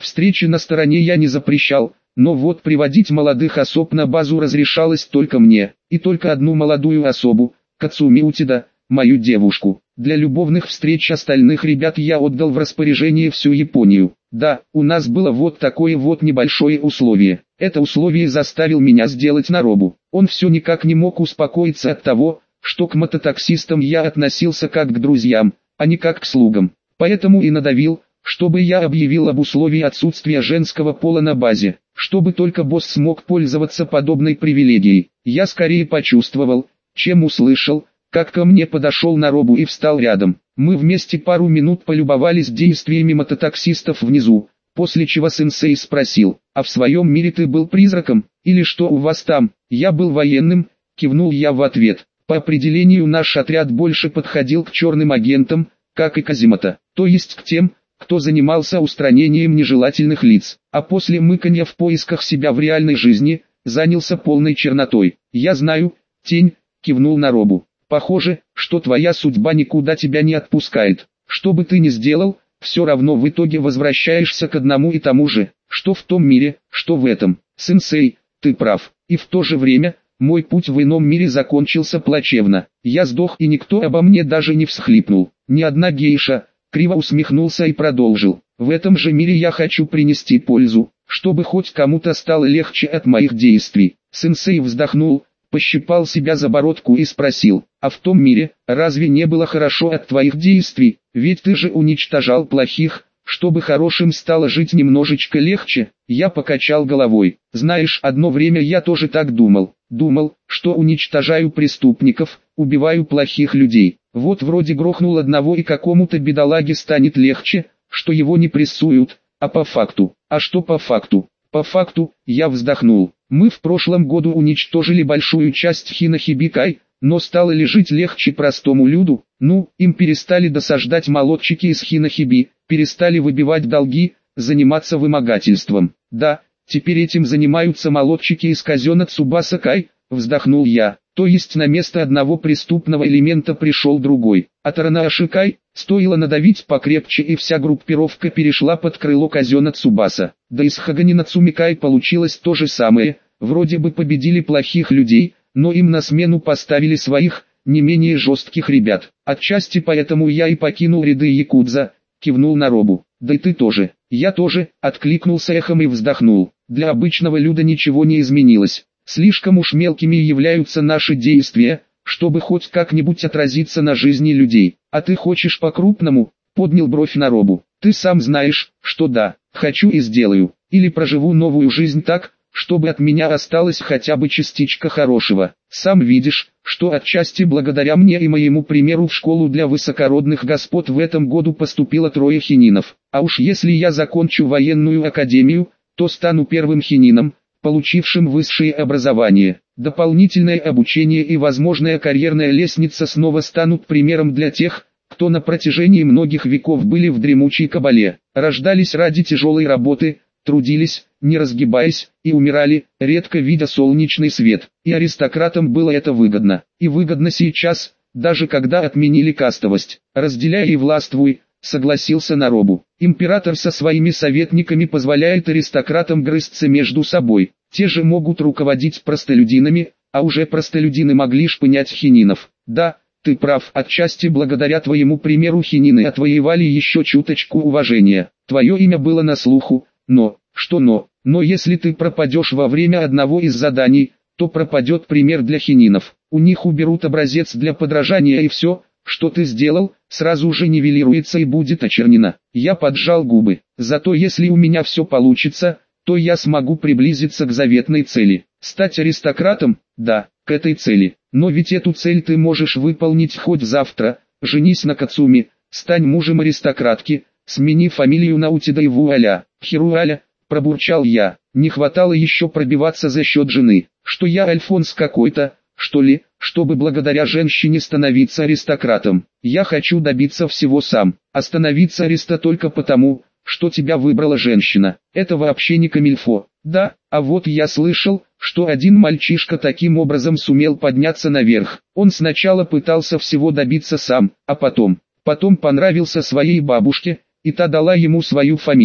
Встречи на стороне я не запрещал, но вот приводить молодых особ на базу разрешалось только мне, и только одну молодую особу, Кацуми Утида, мою девушку. Для любовных встреч остальных ребят я отдал в распоряжение всю Японию. Да, у нас было вот такое вот небольшое условие. Это условие заставил меня сделать Наробу. Он все никак не мог успокоиться от того, что к мототаксистам я относился как к друзьям, а не как к слугам. Поэтому и надавил, чтобы я объявил об условии отсутствия женского пола на базе, чтобы только босс смог пользоваться подобной привилегией. Я скорее почувствовал, чем услышал, как ко мне подошел Наробу и встал рядом. Мы вместе пару минут полюбовались действиями мототаксистов внизу, после чего сенсей спросил: «А в своем мире ты был призраком, или что у вас там?» «Я был военным», кивнул я в ответ. «По определению наш отряд больше подходил к черным агентам, как и Казимото, то есть к тем, кто занимался устранением нежелательных лиц, а после мыканья в поисках себя в реальной жизни, занялся полной чернотой». «Я знаю, тень», кивнул Наробу. «Похоже, что твоя судьба никуда тебя не отпускает. Что бы ты ни сделал, все равно в итоге возвращаешься к одному и тому же, что в том мире, что в этом. Сенсей, ты прав. И в то же время, мой путь в ином мире закончился плачевно. Я сдох, и никто обо мне даже не всхлипнул. Ни одна гейша». Криво усмехнулся и продолжил: «В этом же мире я хочу принести пользу, чтобы хоть кому-то стало легче от моих действий». Сенсей вздохнул, пощипал себя за бородку и спросил: «А в том мире, разве не было хорошо от твоих действий? Ведь ты же уничтожал плохих, чтобы хорошим стало жить немножечко легче». Я покачал головой. «Знаешь, одно время я тоже так думал. Думал, что уничтожаю преступников, убиваю плохих людей. Вот вроде грохнул одного и какому-то бедолаге станет легче, что его не прессуют, а по факту. А что по факту?» «По факту», я вздохнул. «Мы в прошлом году уничтожили большую часть Хинохибикай, но стало ли жить легче простому люду? Ну, им перестали досаждать молодчики из Хинохиби, перестали выбивать долги, заниматься вымогательством. Да, теперь этим занимаются молодчики из казёна Цубаса Кай», вздохнул я. «То есть на место одного преступного элемента пришел другой. А Таранааши Кай, стоило надавить покрепче, и вся группировка перешла под крыло казёна Цубаса. Да и с Хаганина Цумикай получилось то же самое, вроде бы победили плохих людей, но им на смену поставили своих, не менее жестких ребят. Отчасти поэтому я и покинул ряды якудза», кивнул Наробу. «Да и ты тоже». «Я тоже», откликнулся эхом и вздохнул. «Для обычного люда ничего не изменилось. Слишком уж мелкими являются наши действия, чтобы хоть как-нибудь отразиться на жизни людей. А ты хочешь по-крупному?» Поднял бровь Наробу. «Ты сам знаешь, что да, хочу и сделаю. Или проживу новую жизнь так, чтобы от меня осталась хотя бы частичка хорошего. Сам видишь, что отчасти благодаря мне и моему примеру в школу для высокородных господ в этом году поступило 3 хининов. А уж если я закончу военную академию, то стану первым хинином, получившим высшее образование. Дополнительное обучение и возможная карьерная лестница снова станут примером для тех, кто на протяжении многих веков были в дремучей кабале, рождались ради тяжелой работы, трудились, не разгибаясь, и умирали, редко видя солнечный свет. И аристократам было это выгодно. И выгодно сейчас, даже когда отменили кастовость. «Разделяй и властвуй», согласился Наробу. «Император со своими советниками позволяет аристократам грызться между собой. Те же могут руководить простолюдинами, а уже простолюдины могли шпынять хининов. Да, ты прав, отчасти благодаря твоему примеру хинины отвоевали еще чуточку уважения. Твое имя было на слуху, но, что но? Но если ты пропадешь во время одного из заданий, то пропадет пример для хининов. У них уберут образец для подражания, и все, что ты сделал, сразу же нивелируется и будет очернено». Я поджал губы. «Зато если у меня все получится, то я смогу приблизиться к заветной цели. Стать аристократом, да, к этой цели. Но ведь эту цель ты можешь выполнить хоть завтра. Женись на Кацуми, стань мужем аристократки, смени фамилию на Утида и вуаля». «Хируаля», пробурчал я. «Не хватало еще пробиваться за счет жены. Что я Альфонс какой-то, что ли, чтобы благодаря женщине становиться аристократом? Я хочу добиться всего сам. Остановиться ариста только потому, что тебя выбрала женщина. Это вообще не камильфо. Да, а вот я слышал, что один мальчишка таким образом сумел подняться наверх. Он сначала пытался всего добиться сам, а потом понравился своей бабушке, и та дала ему свою фамилию,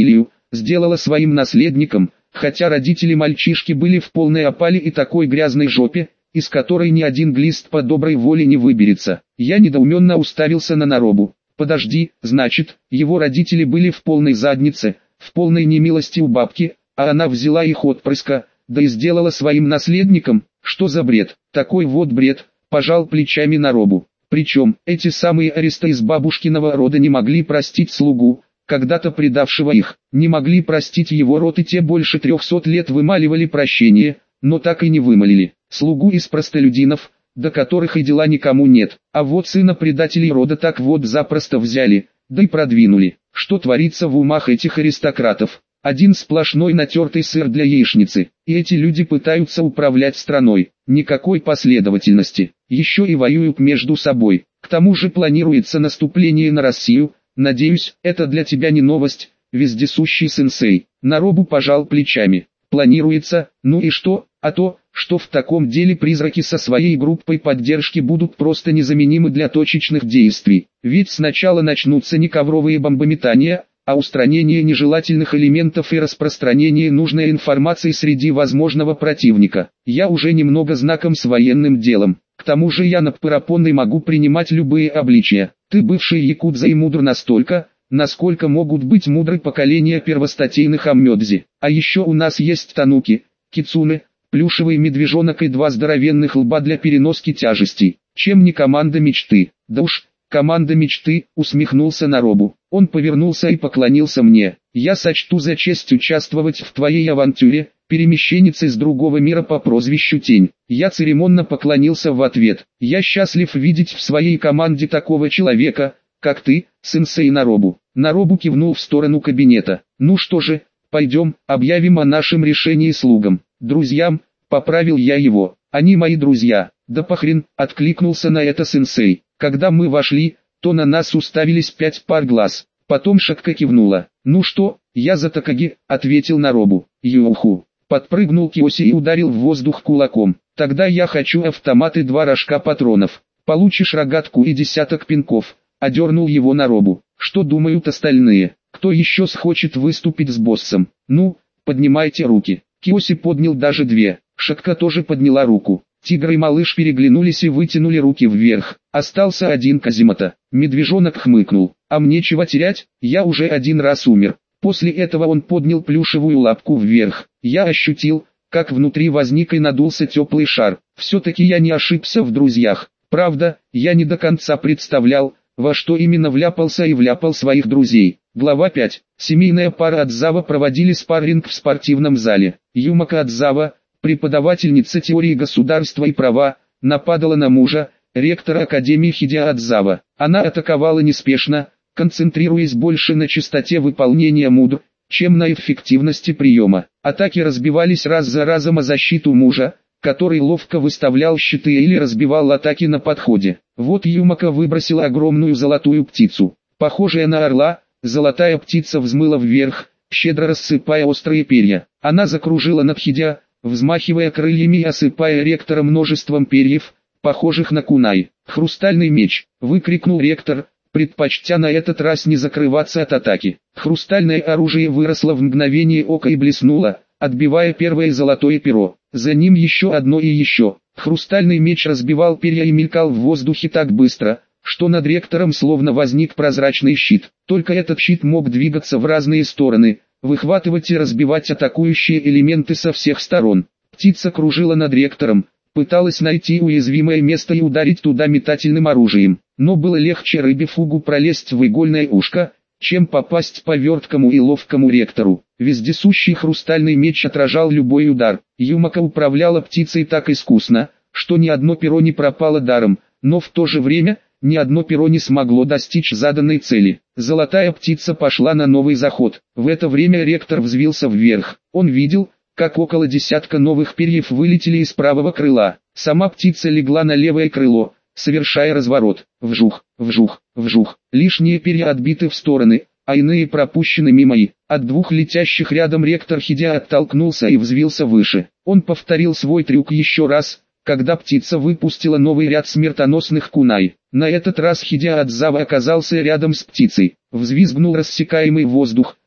сделала своим наследником, хотя родители мальчишки были в полной опале и такой грязной жопе, из которой ни один глист по доброй воле не выберется. Я недоуменно уставился на Наробу. Подожди, значит, его родители были в полной заднице, в полной немилости у бабки, а она взяла их отпрыска, да и сделала своим наследником? Что за бред? Такой вот бред, пожал плечами Наробу. Причем, эти самые аристы из бабушкиного рода не могли простить слугу, когда-то предавшего их, не могли простить его род, и те больше 300 лет вымаливали прощение, но так и не вымолили. Слугу из простолюдинов, до которых и дела никому нет, а вот сына предателей рода так вот запросто взяли, да и продвинули. Что творится в умах этих аристократов? Один сплошной натертый сыр для яичницы, и эти люди пытаются управлять страной, никакой последовательности, еще и воюют между собой. К тому же планируется наступление на Россию, надеюсь, это для тебя не новость, вездесущий сенсей. Наробу пожал плечами. Планируется, ну и что, а то, что в таком деле призраки со своей группой поддержки будут просто незаменимы для точечных действий. Ведь сначала начнутся не ковровые бомбометания, а устранение нежелательных элементов и распространение нужной информации среди возможного противника. Я уже немного знаком с военным делом. К тому же я напарапонный могу принимать любые обличия. Ты бывший якудза и мудр настолько, насколько могут быть мудры поколения первостатейных аммёдзи. А еще у нас есть тануки, кицуне, плюшевый медвежонок и 2 здоровенных лба для переноски тяжестей. Чем не команда мечты? Да уж, команда мечты, усмехнулся Наробу. Он повернулся и поклонился мне. Я сочту за честь участвовать в твоей авантюре, перемещенец из другого мира по прозвищу Тень. Я церемонно поклонился в ответ. Я счастлив видеть в своей команде такого человека, как ты, сенсей Наробу. Наробу кивнул в сторону кабинета. Ну что же, пойдем, объявим о нашем решении слугам. Друзьям, поправил я его. Они мои друзья. Да похрен, откликнулся на это сенсей. Когда мы вошли, то на нас уставились 5 пар глаз. Потом Шакка кивнула. Ну что, я за Такаги, ответил Наробу. Юху. Подпрыгнул Киоси и ударил в воздух кулаком. Тогда я хочу автомат и 2 рожка патронов. Получишь рогатку и 10 пинков. Одернул его Наробу. Что думают остальные? Кто еще схочет выступить с боссом? Ну, поднимайте руки. Киоси поднял даже 2. Шакка тоже подняла руку. Тигр и малыш переглянулись и вытянули руки вверх. Остался один Казимата. Медвежонок хмыкнул. А мне чего терять? Я уже 1 раз умер. После этого он поднял плюшевую лапку вверх. Я ощутил, как внутри возник и надулся теплый шар. Все-таки я не ошибся в друзьях. Правда, я не до конца представлял, во что именно вляпался и вляпал своих друзей. Глава 5. Семейная пара Адзава проводили спарринг в спортивном зале. Юмака Адзава, преподавательница теории государства и права, нападала на мужа, ректора Академии Хидео Адзава. Она атаковала неспешно, концентрируясь больше на частоте выполнения мудр, чем на эффективности приема. Атаки разбивались раз за разом о защиту мужа, который ловко выставлял щиты или разбивал атаки на подходе. Вот Юмака выбросила огромную золотую птицу. Похожая на орла, золотая птица взмыла вверх, щедро рассыпая острые перья. Она закружила над Хидео, взмахивая крыльями и осыпая ректора множеством перьев, похожих на кунай. «Хрустальный меч!» — выкрикнул ректор, предпочтя на этот раз не закрываться от атаки. Хрустальное оружие выросло в мгновение ока и блеснуло, отбивая первое золотое перо. За ним еще одно и еще. Хрустальный меч разбивал перья и мелькал в воздухе так быстро, что над ректором словно возник прозрачный щит. Только этот щит мог двигаться в разные стороны, выхватывать и разбивать атакующие элементы со всех сторон. Птица кружила над ректором, пыталась найти уязвимое место и ударить туда метательным оружием. Но было легче рыбе фугу пролезть в игольное ушко, чем попасть по верткому и ловкому ректору. Вездесущий хрустальный меч отражал любой удар. Юмака управляла птицей так искусно, что ни одно перо не пропало даром, но в то же время, ни одно перо не смогло достичь заданной цели. Золотая птица пошла на новый заход. В это время ректор взвился вверх. Он видел, как около 10 новых перьев вылетели из правого крыла. Сама птица легла на левое крыло, совершая разворот. Вжух, вжух, вжух. Лишние перья отбиты в стороны, а иные пропущены мимо и. От 2 летящих рядом ректор Хидео оттолкнулся и взвился выше. Он повторил свой трюк еще раз, когда птица выпустила новый ряд смертоносных кунай. На этот раз Хидео Адзава оказался рядом с птицей. Взвизгнул рассекаемый воздух,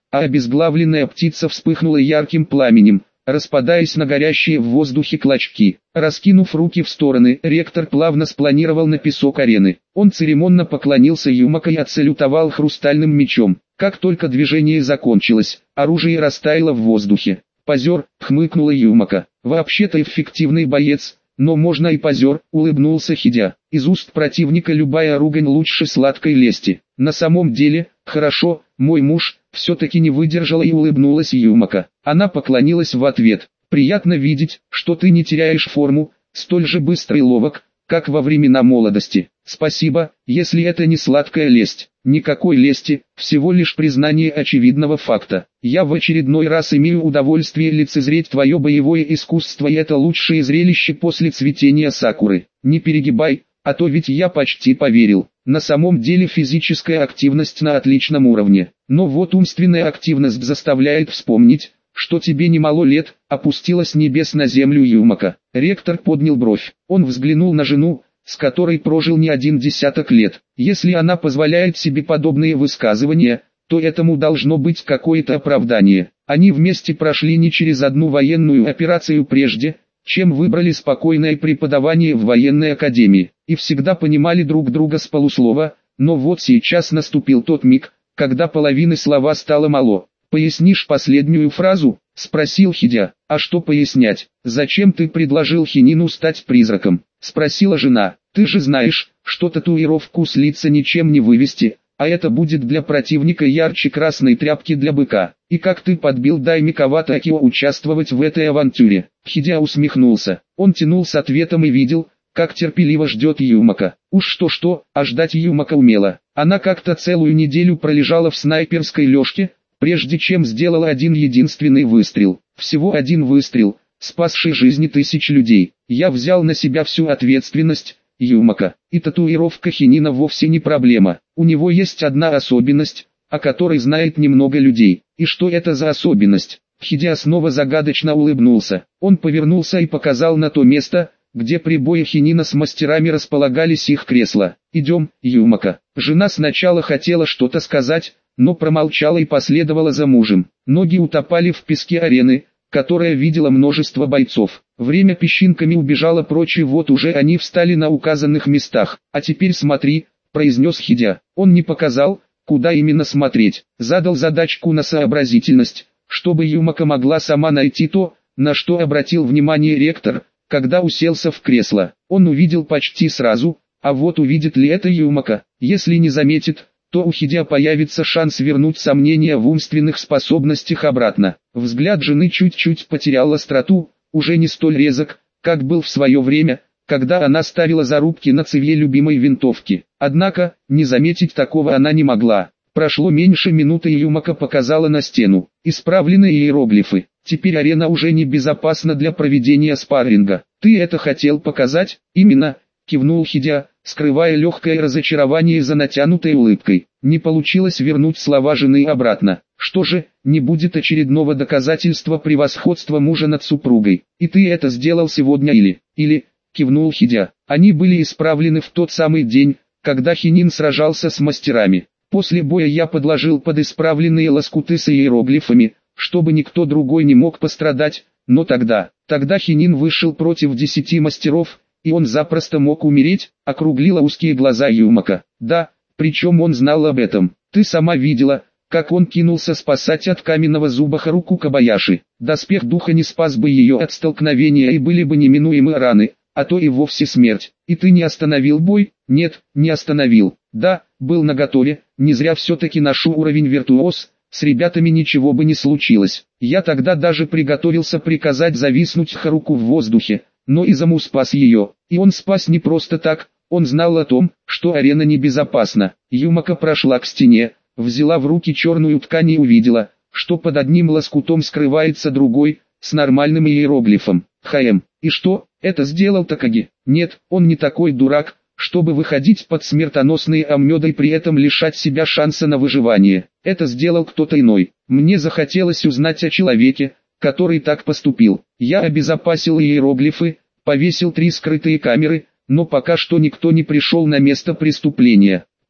а обезглавленная птица вспыхнула ярким пламенем, распадаясь на горящие в воздухе клочки. Раскинув руки в стороны, ректор плавно спланировал на песок арены. Он церемонно поклонился Юмака и отсалютовал хрустальным мечом. Как только движение закончилось, оружие растаяло в воздухе. «Позер», — хмыкнула Юмака. «Вообще-то эффективный боец, но можно и позер», — улыбнулся Хидя. «Из уст противника любая ругань лучше сладкой лести». «На самом деле, хорошо, мой муж», — все-таки не выдержала и улыбнулась Юмака. Она поклонилась в ответ. «Приятно видеть, что ты не теряешь форму, столь же быстро и ловок, как во времена молодости. Спасибо, если это не сладкая лесть». «Никакой лести, всего лишь признание очевидного факта. Я в очередной раз имею удовольствие лицезреть твое боевое искусство, и это лучшее зрелище после цветения сакуры. Не перегибай, а то ведь я почти поверил. На самом деле физическая активность на отличном уровне, но вот умственная активность заставляет вспомнить, что тебе немало лет», — опустилась с небес на землю Юмака. Ректор поднял бровь. Он взглянул на жену, с которой прожил не один десяток лет. Если она позволяет себе подобные высказывания, то этому должно быть какое-то оправдание. Они вместе прошли не через одну военную операцию прежде, чем выбрали спокойное преподавание в военной академии, и всегда понимали друг друга с полуслова, но вот сейчас наступил тот миг, когда половины слова стало мало. «Пояснишь последнюю фразу?» — спросил Хидя. «А что пояснять? Зачем ты предложил Хинину стать призраком?» — спросила жена. «Ты же знаешь, что татуировку с лица ничем не вывести, а это будет для противника ярче красной тряпки для быка. И как ты подбил Дайми Каватакио участвовать в этой авантюре?» Хидя усмехнулся. Он тянул с ответом и видел, как терпеливо ждет Юмака. Уж что-что, а ждать Юмака умела. Она как-то целую неделю пролежала в снайперской лёжке, прежде чем сделала один единственный выстрел. Всего один выстрел, спасший жизни тысяч людей. «Я взял на себя всю ответственность, Юмака, и татуировка Хинина вовсе не проблема. У него есть одна особенность, о которой знает немного людей. И что это за особенность?» Хидя снова загадочно улыбнулся. Он повернулся и показал на то место, где при бое Хинина с мастерами располагались их кресла. «Идем, Юмака». Жена сначала хотела что-то сказать, но промолчала и последовала за мужем. Ноги утопали в песке арены, которая видела множество бойцов. Время песчинками убежало прочь, и вот уже они встали на указанных местах. «А теперь смотри», — произнес Хидя. Он не показал, куда именно смотреть. Задал задачку на сообразительность, чтобы Юмака могла сама найти то, на что обратил внимание ректор, когда уселся в кресло. Он увидел почти сразу, а вот увидит ли это Юмака? Если не заметит, то у Хидя появится шанс вернуть сомнения в умственных способностях обратно. Взгляд жены чуть-чуть потерял остроту, уже не столь резок, как был в свое время, когда она ставила зарубки на цевье любимой винтовки. Однако, не заметить такого она не могла. Прошло меньше минуты, и Юмака показала на стену. Исправленные иероглифы. «Теперь арена уже не безопасна для проведения спарринга». «Ты это хотел показать?» «Именно», — кивнул Хидя, скрывая легкое разочарование за натянутой улыбкой. Не получилось вернуть слова жены обратно. «Что же, не будет очередного доказательства превосходства мужа над супругой? И ты это сделал сегодня или, кивнул Хидя. Они были исправлены в тот самый день, когда Хинин сражался с мастерами. После боя я подложил под исправленные лоскуты с иероглифами, чтобы никто другой не мог пострадать, но тогда Хинин вышел против 10 мастеров, и он запросто мог умереть», — округлила узкие глаза Юмака. «Да, причем он знал об этом. Ты сама видела, как он кинулся спасать от каменного зуба Харуку Кобаяши. Доспех духа не спас бы ее от столкновения, и были бы неминуемы раны, а то и вовсе смерть. И ты не остановил бой?» «Нет, не остановил. Да, был наготове, не зря все-таки ношу уровень виртуоз, с ребятами ничего бы не случилось. Я тогда даже приготовился приказать зависнуть Харуку в воздухе, но Изаму спас ее, и он спас не просто так, он знал о том, что арена небезопасна». Юмака прошла к стене, взяла в руки черную ткань и увидела, что под одним лоскутом скрывается другой, с нормальным иероглифом. «ХМ, и что, это сделал Такаги?» «Нет, он не такой дурак, чтобы выходить под смертоносные оммёды и при этом лишать себя шанса на выживание. Это сделал кто-то иной. Мне захотелось узнать о человеке, который так поступил. Я обезопасил иероглифы, повесил 3 скрытые камеры, но пока что никто не пришел на место преступления.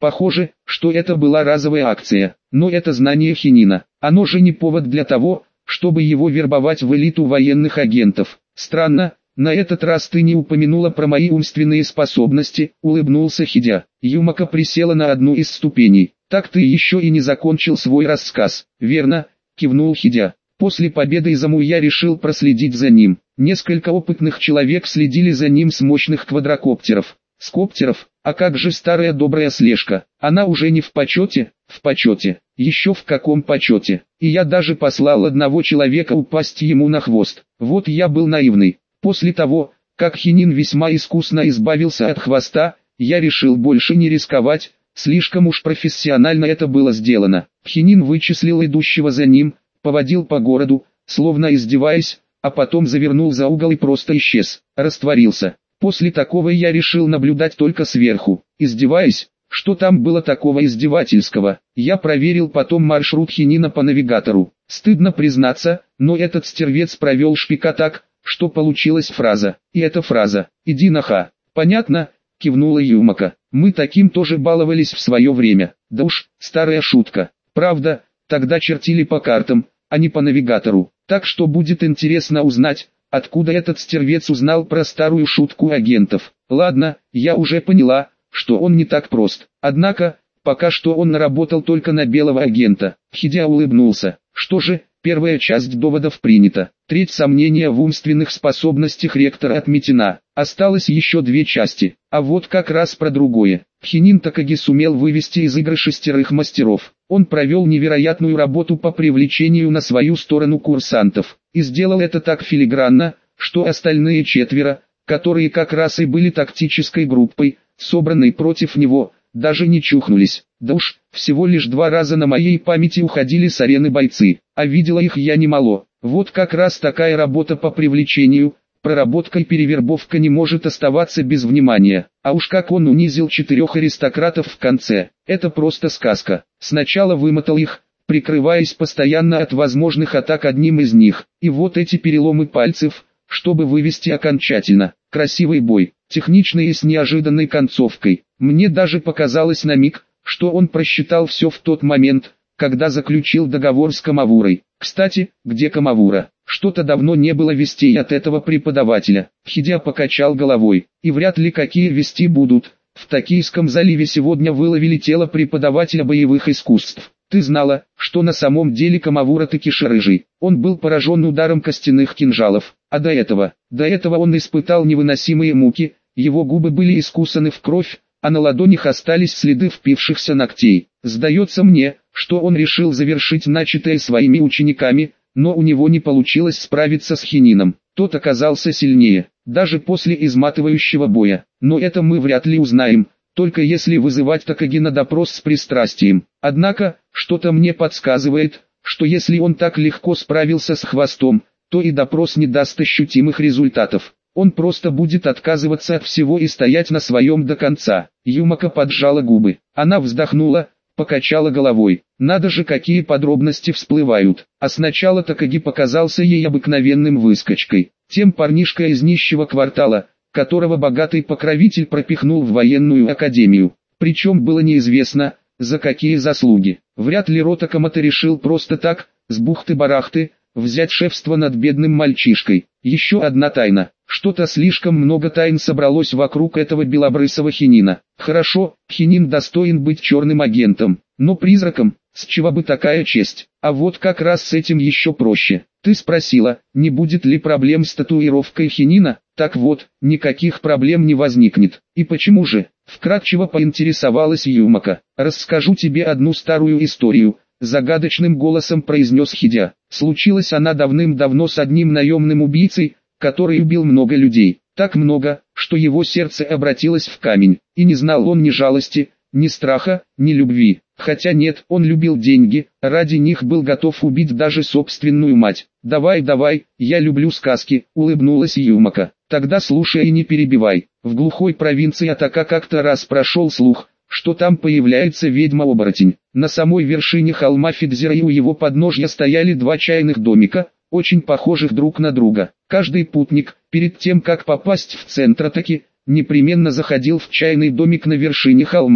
Похоже, что это была разовая акция, но это знание Хинина. Оно же не повод для того, чтобы его вербовать в элиту военных агентов. Странно, на этот раз ты не упомянула про мои умственные способности, улыбнулся Хидя. Юмака присела на одну из ступеней. Так ты еще и не закончил свой рассказ. Верно, кивнул Хидя. После победы Изаму я решил проследить за ним. Несколько опытных человек следили за ним с мощных квадрокоптеров. Скоптеров, а как же старая добрая слежка? Она уже не в почете? В почете. Еще в каком почете? И я даже послал одного человека упасть ему на хвост. Вот я был наивный. После того, как Хинин весьма искусно избавился от хвоста, я решил больше не рисковать, слишком уж профессионально это было сделано. Хинин вычислил идущего за ним, поводил по городу, словно издеваясь, а потом завернул за угол и просто исчез, растворился. После такого я решил наблюдать только сверху, издеваясь. Что там было такого издевательского? Я проверил потом маршрут Хинина по навигатору. Стыдно признаться, но этот стервец провел шпика так, что получилась фраза. И эта фраза «иди наха». «Понятно», кивнула Юмака. «Мы таким тоже баловались в свое время. Да уж, старая шутка. Правда, тогда чертили по картам, а не по навигатору. Так что будет интересно узнать, откуда этот стервец узнал про старую шутку агентов. Ладно, я уже поняла, что он не так прост. Однако, пока что он наработал только на белого агента». Хидя улыбнулся. «Что же, первая часть доводов принята. Треть сомнения в умственных способностях ректора отметена. Осталось еще две части. А вот как раз про другое. Хинин Такаги сумел вывести из игры 6 мастеров. Он провел невероятную работу по привлечению на свою сторону курсантов. И сделал это так филигранно, что остальные 4, которые как раз и были тактической группой, собранной против него, даже не чухнулись. Да уж, всего лишь 2 раза на моей памяти уходили с арены бойцы, а видела их я немало. Вот как раз такая работа по привлечению, проработка и перевербовка не может оставаться без внимания. А уж как он унизил 4 аристократов в конце, это просто сказка. Сначала вымотал их, прикрываясь постоянно от возможных атак одним из них, и вот эти переломы пальцев, чтобы вывести окончательно. Красивый бой, техничный и с неожиданной концовкой. Мне даже показалось на миг, что он просчитал все в тот момент, когда заключил договор с Камавурой. Кстати, где Камавура? Что-то давно не было вестей от этого преподавателя. Хидя покачал головой. И вряд ли какие вести будут. В Токийском заливе сегодня выловили тело преподавателя боевых искусств. Ты знала, что на самом деле Камавура Такиши рыжий. Он был поражен ударом костяных кинжалов. А до этого он испытал невыносимые муки, его губы были искусаны в кровь, а на ладонях остались следы впившихся ногтей. Сдается мне, что он решил завершить начатое своими учениками, но у него не получилось справиться с Хинином. Тот оказался сильнее, даже после изматывающего боя. Но это мы вряд ли узнаем, только если вызывать Такаги на допрос с пристрастием. Однако, что-то мне подсказывает, что если он так легко справился с хвостом, то и допрос не даст ощутимых результатов. Он просто будет отказываться от всего и стоять на своем до конца. Юмака поджала губы. Она вздохнула, покачала головой. Надо же, какие подробности всплывают. А сначала Такаги показался ей обыкновенным выскочкой. Тем парнишкой из нищего квартала, которого богатый покровитель пропихнул в военную академию. Причем было неизвестно, за какие заслуги. Вряд ли Рота Камото решил просто так, с бухты-барахты, взять шефство над бедным мальчишкой. Еще одна тайна. Что-то слишком много тайн собралось вокруг этого белобрысого Хинина. Хорошо, Хинин достоин быть черным агентом, но призраком, с чего бы такая честь? А вот как раз с этим еще проще. Ты спросила, не будет ли проблем с татуировкой Хинина? Так вот, никаких проблем не возникнет. И почему же? Вкратчиво поинтересовалась Юмака. Расскажу тебе одну старую историю. Загадочным голосом произнес Хидя. Случилась она давным-давно с одним наемным убийцей, который убил много людей. Так много, что его сердце обратилось в камень. И не знал он ни жалости, ни страха, ни любви. Хотя нет, он любил деньги, ради них был готов убить даже собственную мать. «Давай, я люблю сказки», — улыбнулась Юмака. «Тогда слушай и не перебивай». В глухой провинции Атака как-то раз прошел слух, что там появляется ведьма-оборотень. На самой вершине холма Фидзира и у его подножья стояли 2 чайных домика, очень похожих друг на друга. Каждый путник, перед тем как попасть в центр Атаки, непременно заходил в чайный домик на вершине холма.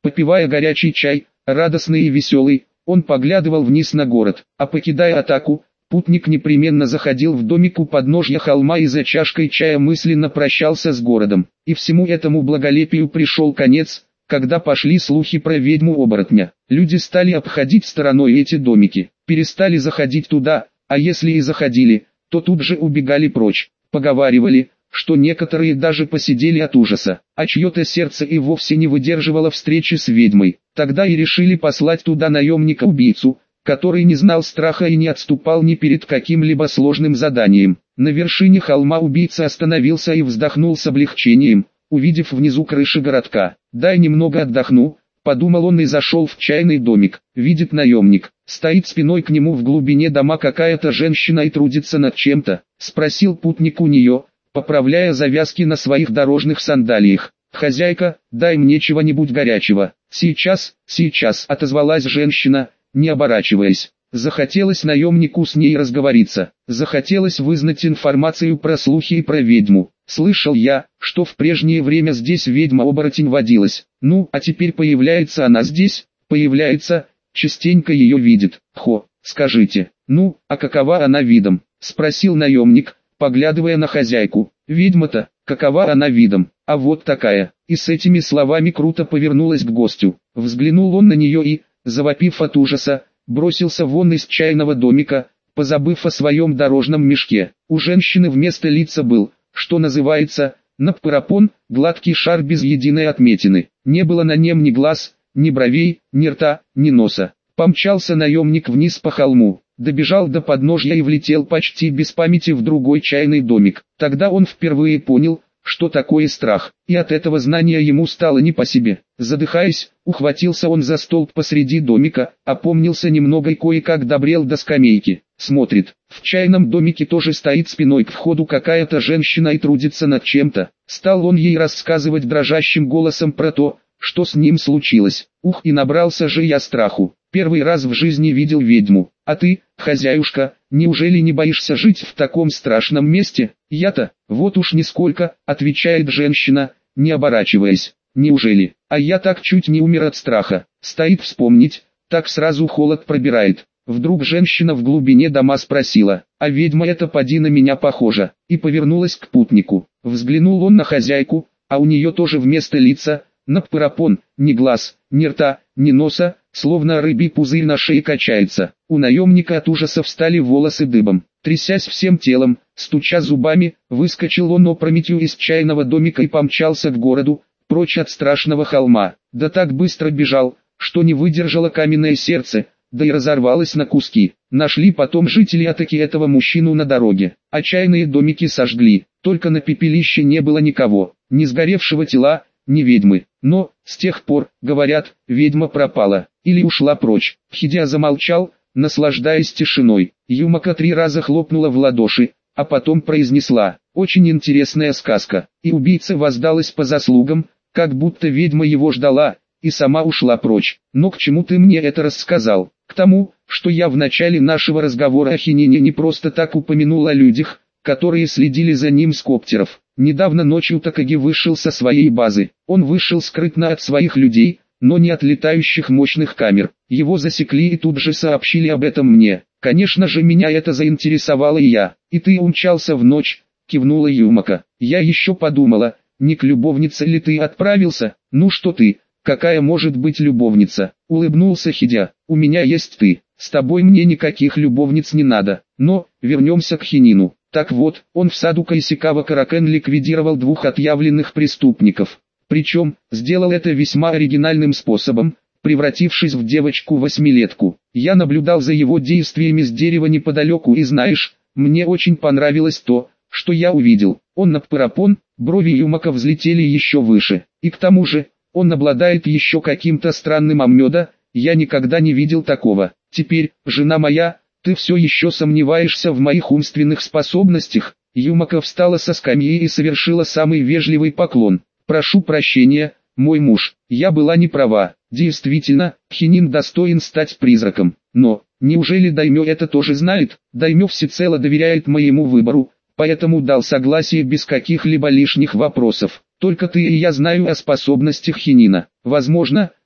Попивая горячий чай, радостный и веселый, он поглядывал вниз на город, а покидая атаку, путник непременно заходил в домик у подножья холма и за чашкой чая мысленно прощался с городом. И всему этому благолепию пришел конец, когда пошли слухи про ведьму-оборотня. Люди стали обходить стороной эти домики, перестали заходить туда, а если и заходили, то тут же убегали прочь. Поговаривали, что некоторые даже посидели от ужаса, а чье-то сердце и вовсе не выдерживало встречи с ведьмой. Тогда и решили послать туда наемника-убийцу, который не знал страха и не отступал ни перед каким-либо сложным заданием. На вершине холма убийца остановился и вздохнул с облегчением, увидев внизу крыши городка. «Дай немного отдохну», — подумал он и зашел в чайный домик. Видит наемник, стоит спиной к нему в глубине дома какая-то женщина и трудится над чем-то. Спросил путник у нее, поправляя завязки на своих дорожных сандалиях. «Хозяйка, дай мне чего-нибудь горячего». «Сейчас, сейчас», — отозвалась женщина, не оборачиваясь. Захотелось наемнику с ней разговориться. Захотелось вызнать информацию про слухи и про ведьму. «Слышал я, что в прежнее время здесь ведьма-оборотень водилась. Ну, а теперь появляется она здесь?» «Появляется, частенько ее видит». «Хо, скажите, ну, а какова она видом?» — спросил наемник, поглядывая на хозяйку. «Ведьма-то, какова она видом? А вот такая». И с этими словами круто повернулась к гостю. Взглянул он на нее и, завопив от ужаса, бросился вон из чайного домика, позабыв о своем дорожном мешке. У женщины вместо лица был, что называется, напарапон, гладкий шар без единой отметины. Не было на нем ни глаз, ни бровей, ни рта, ни носа. Помчался наемник вниз по холму, добежал до подножья и влетел почти без памяти в другой чайный домик. Тогда он впервые понял, что такое страх, и от этого знания ему стало не по себе. Задыхаясь, ухватился он за столб посреди домика, опомнился немного и кое-как добрел до скамейки. Смотрит, в чайном домике тоже стоит спиной к входу какая-то женщина и трудится над чем-то. Стал он ей рассказывать дрожащим голосом про то, что с ним случилось. Ух, и набрался же я страху. Первый раз в жизни видел ведьму. А ты, хозяюшка, неужели не боишься жить в таком страшном месте? Я-то, вот уж нисколько, отвечает женщина, не оборачиваясь. Неужели? А я так чуть не умер от страха. Стоит вспомнить, так сразу холод пробирает. Вдруг женщина в глубине дома спросила, а ведьма это поди на меня похожа, и повернулась к путнику. Взглянул он на хозяйку, а у нее тоже вместо лица, напарапон, ни глаз, ни рта, ни носа, словно рыбий пузырь на шее качается. У наемника от ужаса встали волосы дыбом. Трясясь всем телом, стуча зубами, выскочил он опрометью из чайного домика и помчался к городу, прочь от страшного холма. Да так быстро бежал, что не выдержало каменное сердце, да и разорвалось на куски. Нашли потом жители атаки этого мужчину на дороге, а чайные домики сожгли. Только на пепелище не было никого, ни сгоревшего тела, ни ведьмы. Но, с тех пор, говорят, ведьма пропала, или ушла прочь. Хидя замолчал, наслаждаясь тишиной. Юмака 3 раза хлопнула в ладоши, а потом произнесла: «Очень интересная сказка». И убийца воздалась по заслугам, как будто ведьма его ждала, и сама ушла прочь. «Но к чему ты мне это рассказал?» «К тому, что я в начале нашего разговора о Хинине не просто так упомянул о людях, которые следили за ним с коптеров. Недавно ночью Такаги вышел со своей базы. Он вышел скрытно от своих людей, но не от летающих мощных камер. Его засекли и тут же сообщили об этом мне. Конечно же меня это заинтересовало и я. И ты умчался в ночь», — кивнула Юмака. «Я еще подумала, не к любовнице ли ты отправился?» «Ну что ты, какая может быть любовница?» — улыбнулся Хидя. «У меня есть ты, с тобой мне никаких любовниц не надо. Но, вернемся к Хинину. Так вот, он в саду Кайсикава Каракен ликвидировал 2 отъявленных преступников. Причем, сделал это весьма оригинальным способом, превратившись в девочку-8-летку. Я наблюдал за его действиями с дерева неподалеку и знаешь, мне очень понравилось то, что я увидел. Он напарапон, брови Юмака взлетели еще выше. И к тому же, он обладает еще каким-то странным аммёда, я никогда не видел такого. Теперь, жена моя, ты все еще сомневаешься в моих умственных способностях?» Юмака встала со скамьи и совершила самый вежливый поклон. «Прошу прощения, мой муж, я была не права. Действительно, Хинин достоин стать призраком. Но, неужели Даймё это тоже знает?» «Даймё всецело доверяет моему выбору, поэтому дал согласие без каких-либо лишних вопросов. Только ты и я знаю о способностях Хинина. Возможно,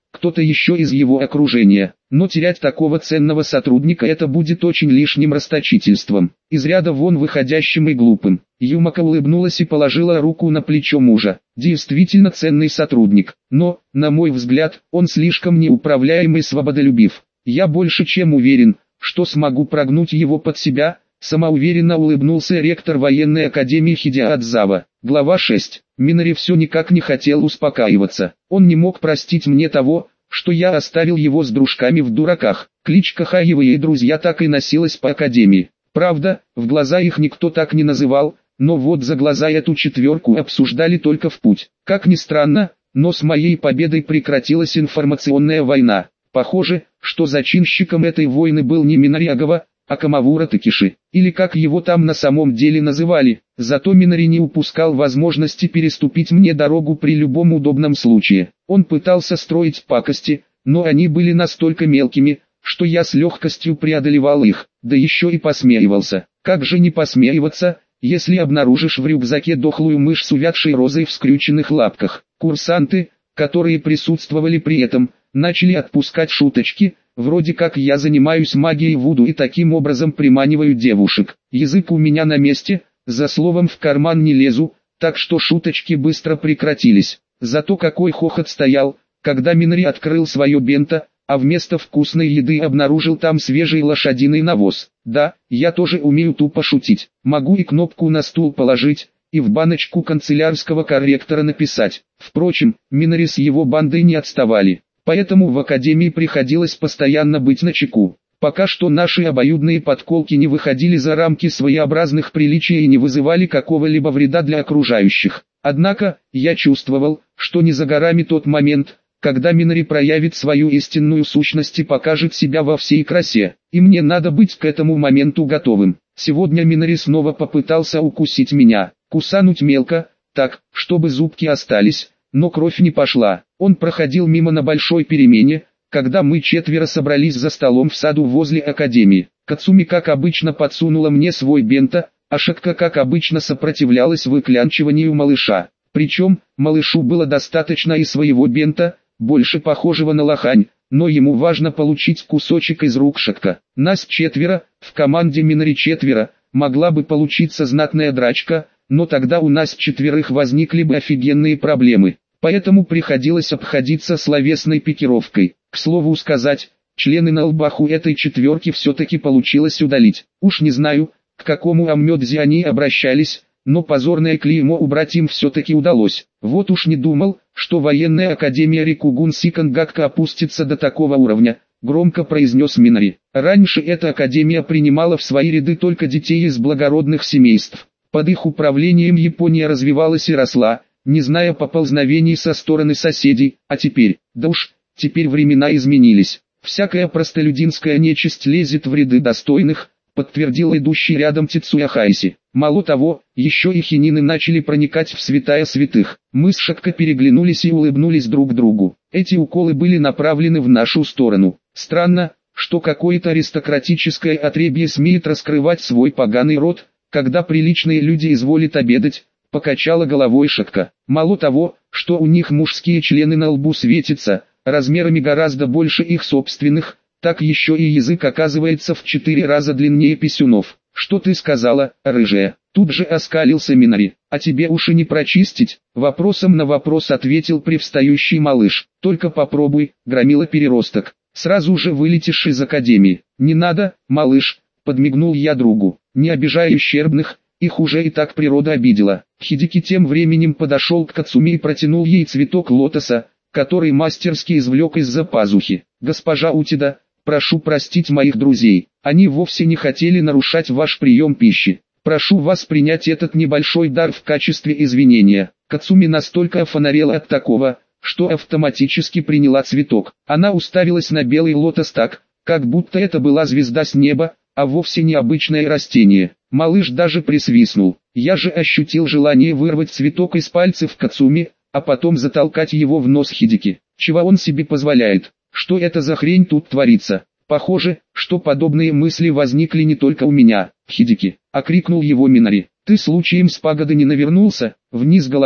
кто-то еще из его окружения. Но терять такого ценного сотрудника это будет очень лишним расточительством, из ряда вон выходящим и глупым. Юмака улыбнулась и положила руку на плечо мужа. Действительно ценный сотрудник, но, на мой взгляд, он слишком неуправляемый и свободолюбив. Я больше чем уверен, что смогу прогнуть его под себя. Самоуверенно улыбнулся ректор военной академии Хидиадзава. Глава 6. Минари все никак не хотел успокаиваться. Он не мог простить мне того, что я оставил его с дружками в дураках. Кличка Хаева и друзья так и носилась по академии. Правда, в глаза их никто так не называл, но вот за глаза эту четверку обсуждали только в путь. Как ни странно, но с моей победой прекратилась информационная война. Похоже, что зачинщиком этой войны был не Минари Агава, а Камавура Такиши, или как его там на самом деле называли. Зато Минари не упускал возможности переступить мне дорогу при любом удобном случае. Он пытался строить пакости, но они были настолько мелкими, что я с легкостью преодолевал их, да еще и посмеивался. Как же не посмеиваться, если обнаружишь в рюкзаке дохлую мышь с увядшей розой в скрюченных лапках. Курсанты, которые присутствовали при этом, начали отпускать шуточки, вроде как я занимаюсь магией вуду и таким образом приманиваю девушек. Язык у меня на месте, за словом в карман не лезу, так что шуточки быстро прекратились. Зато какой хохот стоял, когда Минари открыл свое бенто, а вместо вкусной еды обнаружил там свежий лошадиный навоз. Да, я тоже умею тупо шутить. Могу и кнопку на стул положить, и в баночку канцелярского корректора написать. Впрочем, Минари с его бандой не отставали. Поэтому в академии приходилось постоянно быть начеку. Пока что наши обоюдные подколки не выходили за рамки своеобразных приличий и не вызывали какого-либо вреда для окружающих. Однако, я чувствовал, что не за горами тот момент, когда Минари проявит свою истинную сущность и покажет себя во всей красе. И мне надо быть к этому моменту готовым. Сегодня Минари снова попытался укусить меня. Кусануть мелко, так, чтобы зубки остались, но кровь не пошла. Он проходил мимо на большой перемене, когда мы четверо собрались за столом в саду возле академии. Кацуми как обычно подсунула мне свой бенто, а Шакка как обычно сопротивлялась выклянчиванию малыша. Причем, малышу было достаточно и своего бенто, больше похожего на лохань, но ему важно получить кусочек из рук Шакка. Нас четверо, в команде Минари четверо, могла бы получиться знатная драчка, но тогда у нас четверых возникли бы офигенные проблемы. Поэтому приходилось обходиться словесной пикировкой. К слову сказать, члены на лбах у этой четверки все-таки получилось удалить. Уж не знаю, к какому аммёдзе они обращались, но позорное клеймо убрать им все-таки удалось. Вот уж не думал, что военная академия Рикугун Сикангакка опустится до такого уровня, громко произнес Минари. Раньше эта академия принимала в свои ряды только детей из благородных семейств. Под их управлением Япония развивалась и росла, не зная поползновений со стороны соседей, а теперь, да уж, теперь времена изменились. Всякая простолюдинская нечисть лезет в ряды достойных, подтвердил идущий рядом Тицуя Хайси. Мало того, еще и хинины начали проникать в святая святых. Мы с Шакко переглянулись и улыбнулись друг другу. Эти уколы были направлены в нашу сторону. Странно, что какое-то аристократическое отребье смеет раскрывать свой поганый рот, когда приличные люди изволят обедать, покачала головой Шакко. Мало того, что у них мужские члены на лбу светятся, размерами гораздо больше их собственных, так еще и язык оказывается в 4 раза длиннее писюнов. Что ты сказала, рыжая? Тут же оскалился Минари. А тебе уши не прочистить? Вопросом на вопрос ответил привстающий малыш. Только попробуй, громила переросток. Сразу же вылетишь из академии. Не надо, малыш, подмигнул я другу. Не обижай ущербных, их уже и так природа обидела. Хидики тем временем подошел к Кацуми и протянул ей цветок лотоса, который мастерски извлек из-за пазухи. Госпожа Утида, прошу простить моих друзей, они вовсе не хотели нарушать ваш прием пищи. Прошу вас принять этот небольшой дар в качестве извинения. Кацуми настолько офонарела от такого, что автоматически приняла цветок. Она уставилась на белый лотос так, как будто это была звезда с неба, а вовсе не обычное растение. Малыш даже присвистнул. Я же ощутил желание вырвать цветок из пальцев Кацуми, а потом затолкать его в нос Хидики. Чего он себе позволяет? Что это за хрень тут творится? Похоже, что подобные мысли возникли не только у меня. Хидики, окрикнул его Минари. Ты случаем с пагоды не навернулся? Вниз головой,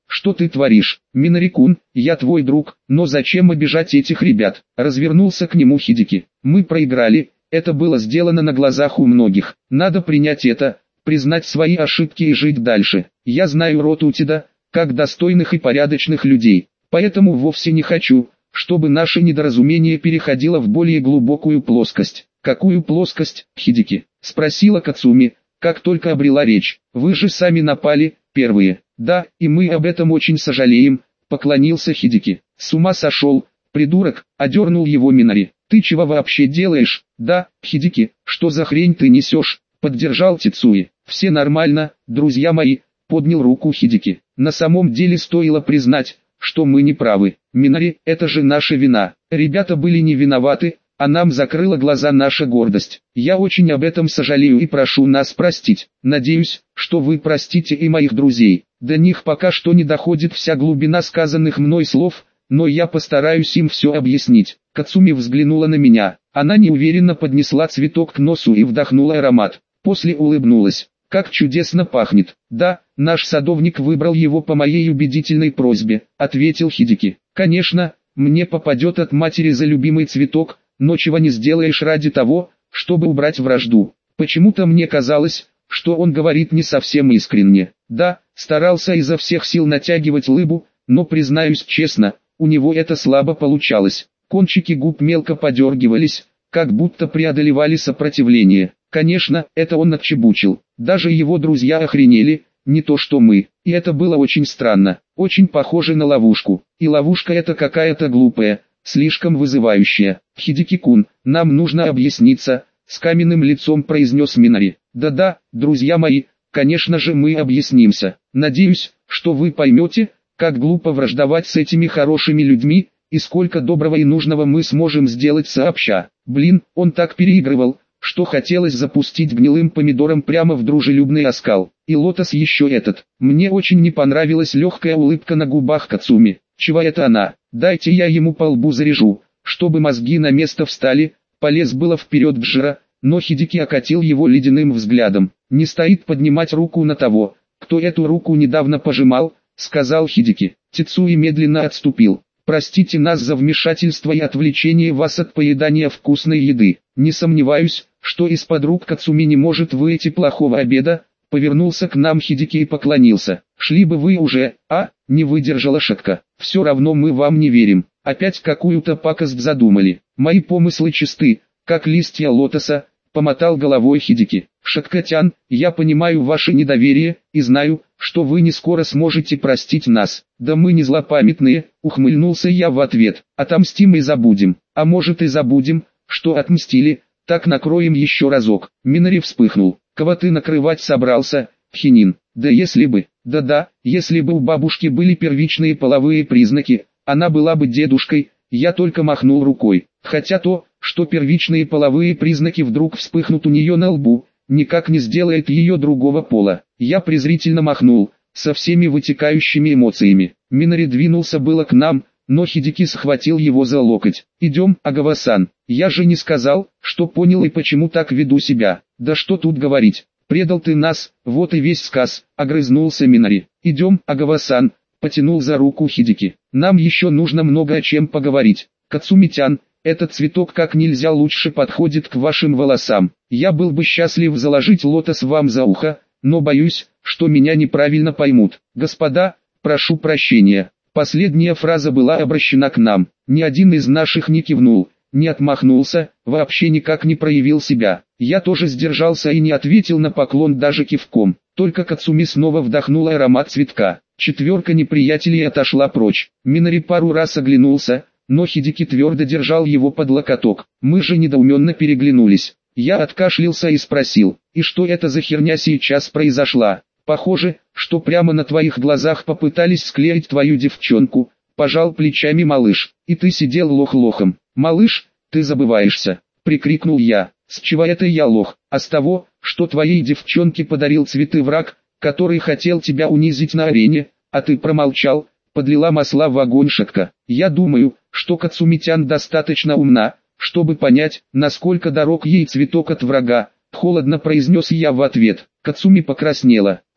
что ты творишь? Минари-кун, я твой друг, но зачем обижать этих ребят? Развернулся к нему Хидики. Мы проиграли, это было сделано на глазах у многих. Надо принять это, признать свои ошибки и жить дальше. Я знаю род Утида, как достойных и порядочных людей, поэтому вовсе не хочу, чтобы наше недоразумение переходило в более глубокую плоскость. Какую плоскость, Хидики? Спросила Кацуми, как только обрела речь. Вы же сами напали, первые. Да, и мы об этом очень сожалеем, поклонился Хидики. С ума сошел, придурок, одернул его Минари. Ты чего вообще делаешь? Да, Хидики, что за хрень ты несешь? Поддержал Тицуи. Все нормально, друзья мои, поднял руку Хидики. На самом деле стоило признать, что мы не правы. Минари, это же наша вина. Ребята были не виноваты, а нам закрыла глаза наша гордость. Я очень об этом сожалею и прошу нас простить. Надеюсь, что вы простите и моих друзей. До них пока что не доходит вся глубина сказанных мной слов, но я постараюсь им все объяснить. Кацуми взглянула на меня. Она неуверенно поднесла цветок к носу и вдохнула аромат. После улыбнулась. Как чудесно пахнет. Да, наш садовник выбрал его по моей убедительной просьбе, ответил Хидики. Конечно, мне попадет от матери за любимый цветок, но чего не сделаешь ради того, чтобы убрать вражду. Почему-то мне казалось, что он говорит не совсем искренне. Да, старался изо всех сил натягивать лыбу, но признаюсь честно, у него это слабо получалось. Кончики губ мелко подергивались, как будто преодолевали сопротивление. Конечно, это он отчебучил. Даже его друзья охренели, не то что мы. И это было очень странно, очень похоже на ловушку. И ловушка эта какая-то глупая, слишком вызывающая. Хидики-кун, нам нужно объясниться, с каменным лицом произнес Минари. Да-да, друзья мои, конечно же мы объяснимся. Надеюсь, что вы поймете, как глупо враждовать с этими хорошими людьми, и сколько доброго и нужного мы сможем сделать сообща. Блин, он так переигрывал, что хотелось запустить гнилым помидором прямо в дружелюбный оскал. И Лотос еще этот. Мне очень не понравилась легкая улыбка на губах Кацуми. Чего это она? Дайте я ему по лбу заряжу, чтобы мозги на место встали. Полез было вперед Бжира, но Хидики окатил его ледяным взглядом. Не стоит поднимать руку на того, кто эту руку недавно пожимал, сказал Хидики. Тицуи медленно отступил. Простите нас за вмешательство и отвлечение вас от поедания вкусной еды. Не сомневаюсь, что из-под рук Кацуми не может выйти плохого обеда. Повернулся к нам Хидики и поклонился. Шли бы вы уже, не выдержала Шатка. Все равно мы вам не верим. Опять какую-то пакость задумали. Мои помыслы чисты, как листья лотоса, помотал головой Хидики. Шатка-тян, я понимаю ваше недоверие, и знаю, что вы не скоро сможете простить нас. Да мы не злопамятные, ухмыльнулся я в ответ. Отомстим и забудем. А может и забудем, что отмстили, так накроем еще разок. Минари вспыхнул. Кого ты накрывать собрался, Хинин? Да если бы, да-да, если бы у бабушки были первичные половые признаки, она была бы дедушкой, я только махнул рукой. Хотя то, что первичные половые признаки вдруг вспыхнут у нее на лбу, никак не сделает ее другого пола. Я презрительно махнул, со всеми вытекающими эмоциями. Минари двинулся было к нам, но Хидики схватил его за локоть. «Идем, Агава-сан, я же не сказал, что понял и почему так веду себя. Да что тут говорить, предал ты нас, вот и весь сказ», — огрызнулся Минари. «Идем, Агава-сан», — потянул за руку Хидики. «Нам еще нужно много о чем поговорить. Кацуми-тян, этот цветок как нельзя лучше подходит к вашим волосам. Я был бы счастлив заложить лотос вам за ухо, но боюсь, что меня неправильно поймут. Господа, прошу прощения». Последняя фраза была обращена к нам. Ни один из наших не кивнул, не отмахнулся, вообще никак не проявил себя. Я тоже сдержался и не ответил на поклон даже кивком. Только Кацуми снова вдохнула аромат цветка. Четверка неприятелей отошла прочь. Минари пару раз оглянулся, но Хидики твердо держал его под локоток. Мы же недоуменно переглянулись. Я откашлялся и спросил, и что это за херня сейчас произошла? Похоже, что прямо на твоих глазах попытались склеить твою девчонку, пожал плечами малыш, и ты сидел лох-лохом. Малыш, ты забываешься, прикрикнул я. С чего это я лох? А с того, что твоей девчонке подарил цветы враг, который хотел тебя унизить на арене, а ты промолчал, подлила масла в огонь Шатка. Я думаю, что Кацуми-тян достаточно умна, чтобы понять, насколько дорог ей цветок от врага. Холодно произнес я в ответ. Кацуми покраснела.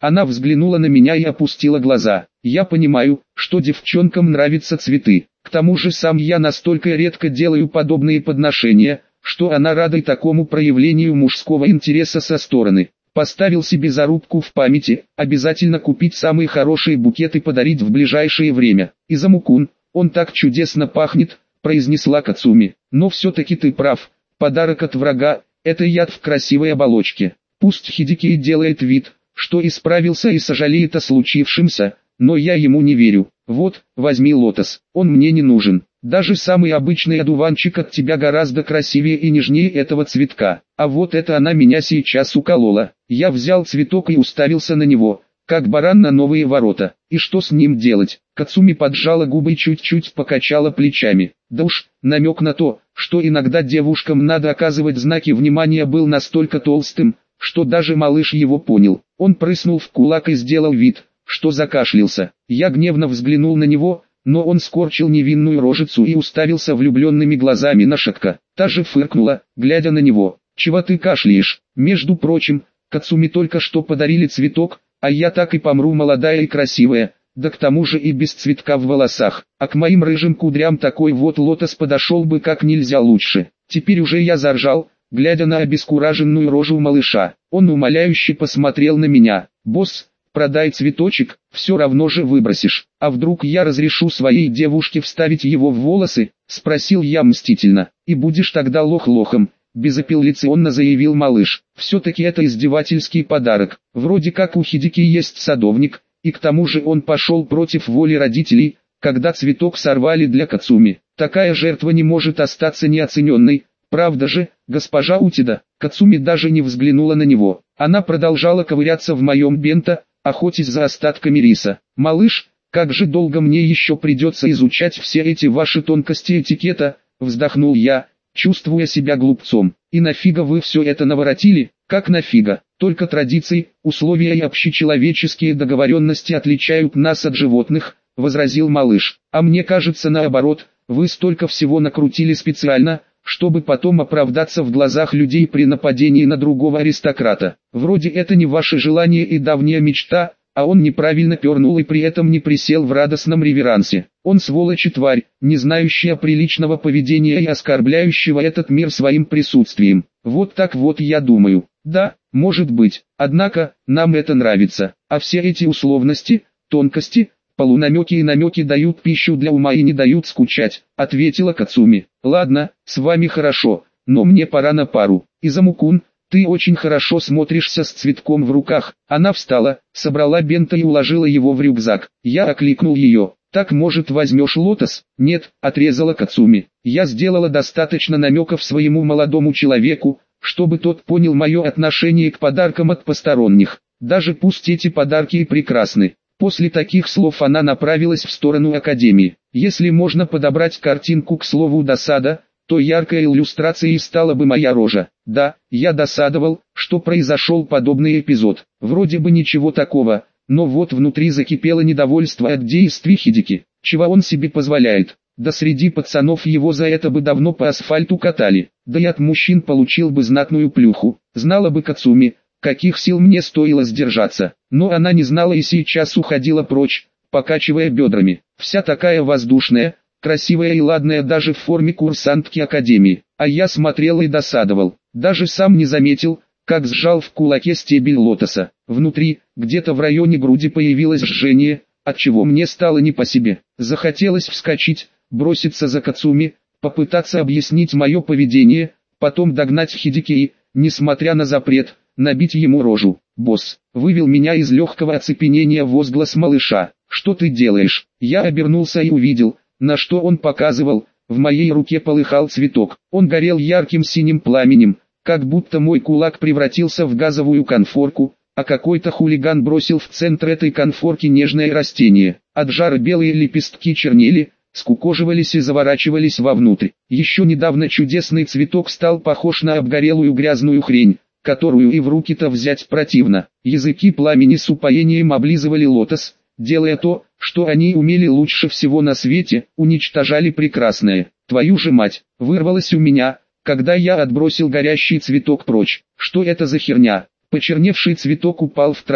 Она взглянула на меня и опустила глаза. Я понимаю, что девчонкам нравятся цветы. К тому же сам я настолько редко делаю подобные подношения, что она рада и такому проявлению мужского интереса со стороны. Поставил себе зарубку в памяти, обязательно купить самые хорошие букеты и подарить в ближайшее время. Изамукун, он так чудесно пахнет, произнесла Кацуми. Но все-таки ты прав, подарок от врага – это яд в красивой оболочке. Пусть Хидики делает вид, что исправился и сожалеет о случившемся, но я ему не верю. Вот, возьми лотос, он мне не нужен. Даже самый обычный одуванчик от тебя гораздо красивее и нежнее этого цветка. А вот это она меня сейчас уколола. Я взял цветок и уставился на него, как баран на новые ворота. И что с ним делать? Кацуми поджала губы и чуть-чуть покачала плечами. Да уж, намек на то, что иногда девушкам надо оказывать знаки внимания, был настолько толстым, что даже малыш его понял. Он прыснул в кулак и сделал вид, что закашлялся. Я гневно взглянул на него, но он скорчил невинную рожицу и уставился влюбленными глазами на Шатка. Та же фыркнула, глядя на него. «Чего ты кашляешь? Между прочим, Кацуми только что подарили цветок, а я так и помру молодая и красивая, да к тому же и без цветка в волосах. А к моим рыжим кудрям такой вот лотос подошел бы как нельзя лучше». Теперь уже я заржал, глядя на обескураженную рожу малыша. Он умоляюще посмотрел на меня. «Босс, продай цветочек, все равно же выбросишь. А вдруг я разрешу своей девушке вставить его в волосы?» — спросил я мстительно. «И будешь тогда лох-лохом», — безапелляционно заявил малыш. «Все-таки это издевательский подарок. Вроде как у Хидики есть садовник, и к тому же он пошел против воли родителей, когда цветок сорвали для Кацуми. Такая жертва не может остаться неоцененной. Правда же, госпожа Утида?» Кацуми даже не взглянула на него. Она продолжала ковыряться в моем бенто, охотясь за остатками риса. «Малыш, как же долго мне еще придется изучать все эти ваши тонкости этикета?» — вздохнул я, чувствуя себя глупцом. «И нафига вы все это наворотили?» «Как нафига? Только традиции, условия и общечеловеческие договоренности отличают нас от животных», — возразил малыш. «А мне кажется наоборот, вы столько всего накрутили специально, чтобы потом оправдаться в глазах людей при нападении на другого аристократа. Вроде это не ваше желание и давняя мечта, а он неправильно пернул и при этом не присел в радостном реверансе. Он сволочь и тварь, не знающая приличного поведения и оскорбляющего этот мир своим присутствием. Вот так вот я думаю. Да, может быть, однако, нам это нравится, а все эти условности, тонкости, полунамеки и намеки дают пищу для ума и не дают скучать», — ответила Кацуми. «Ладно, с вами хорошо, но мне пора на пару. Изамукун, ты очень хорошо смотришься с цветком в руках». Она встала, собрала бенто и уложила его в рюкзак. Я окликнул ее. «Так, может, возьмешь лотос?» «Нет», — отрезала Кацуми. «Я сделала достаточно намеков своему молодому человеку, чтобы тот понял мое отношение к подаркам от посторонних. Даже пусть эти подарки и прекрасны». После таких слов она направилась в сторону академии. Если можно подобрать картинку к слову «досада», то яркой иллюстрацией стала бы моя рожа. Да, я досадовал, что произошел подобный эпизод. Вроде бы ничего такого, но вот внутри закипело недовольство от действий Хидики. Чего он себе позволяет? Да среди пацанов его за это бы давно по асфальту катали. Да и от мужчин получил бы знатную плюху. Знала бы Кацуми, каких сил мне стоило сдержаться. Но она не знала и сейчас уходила прочь, покачивая бедрами. Вся такая воздушная, красивая и ладная даже в форме курсантки академии. А я смотрел и досадовал. Даже сам не заметил, как сжал в кулаке стебель лотоса. Внутри, где-то в районе груди появилось жжение, отчего мне стало не по себе. Захотелось вскочить, броситься за Кацуми, попытаться объяснить мое поведение, потом догнать Хидики и, несмотря на запрет, набить ему рожу. «Босс», вывел меня из легкого оцепенения возглас малыша. «Что ты делаешь?» Я обернулся и увидел, на что он показывал. В моей руке полыхал цветок. Он горел ярким синим пламенем, как будто мой кулак превратился в газовую конфорку, а какой-то хулиган бросил в центр этой конфорки нежное растение. От жара белые лепестки чернели, скукоживались и заворачивались вовнутрь. Еще недавно чудесный цветок стал похож на обгорелую грязную хрень, которую и в руки-то взять противно. Языки пламени с упоением облизывали лотос, делая то, что они умели лучше всего на свете, уничтожали прекрасное. «Твою же мать!» вырвалось у меня, когда я отбросил горящий цветок прочь. «Что это за херня?» Почерневший цветок упал в траву.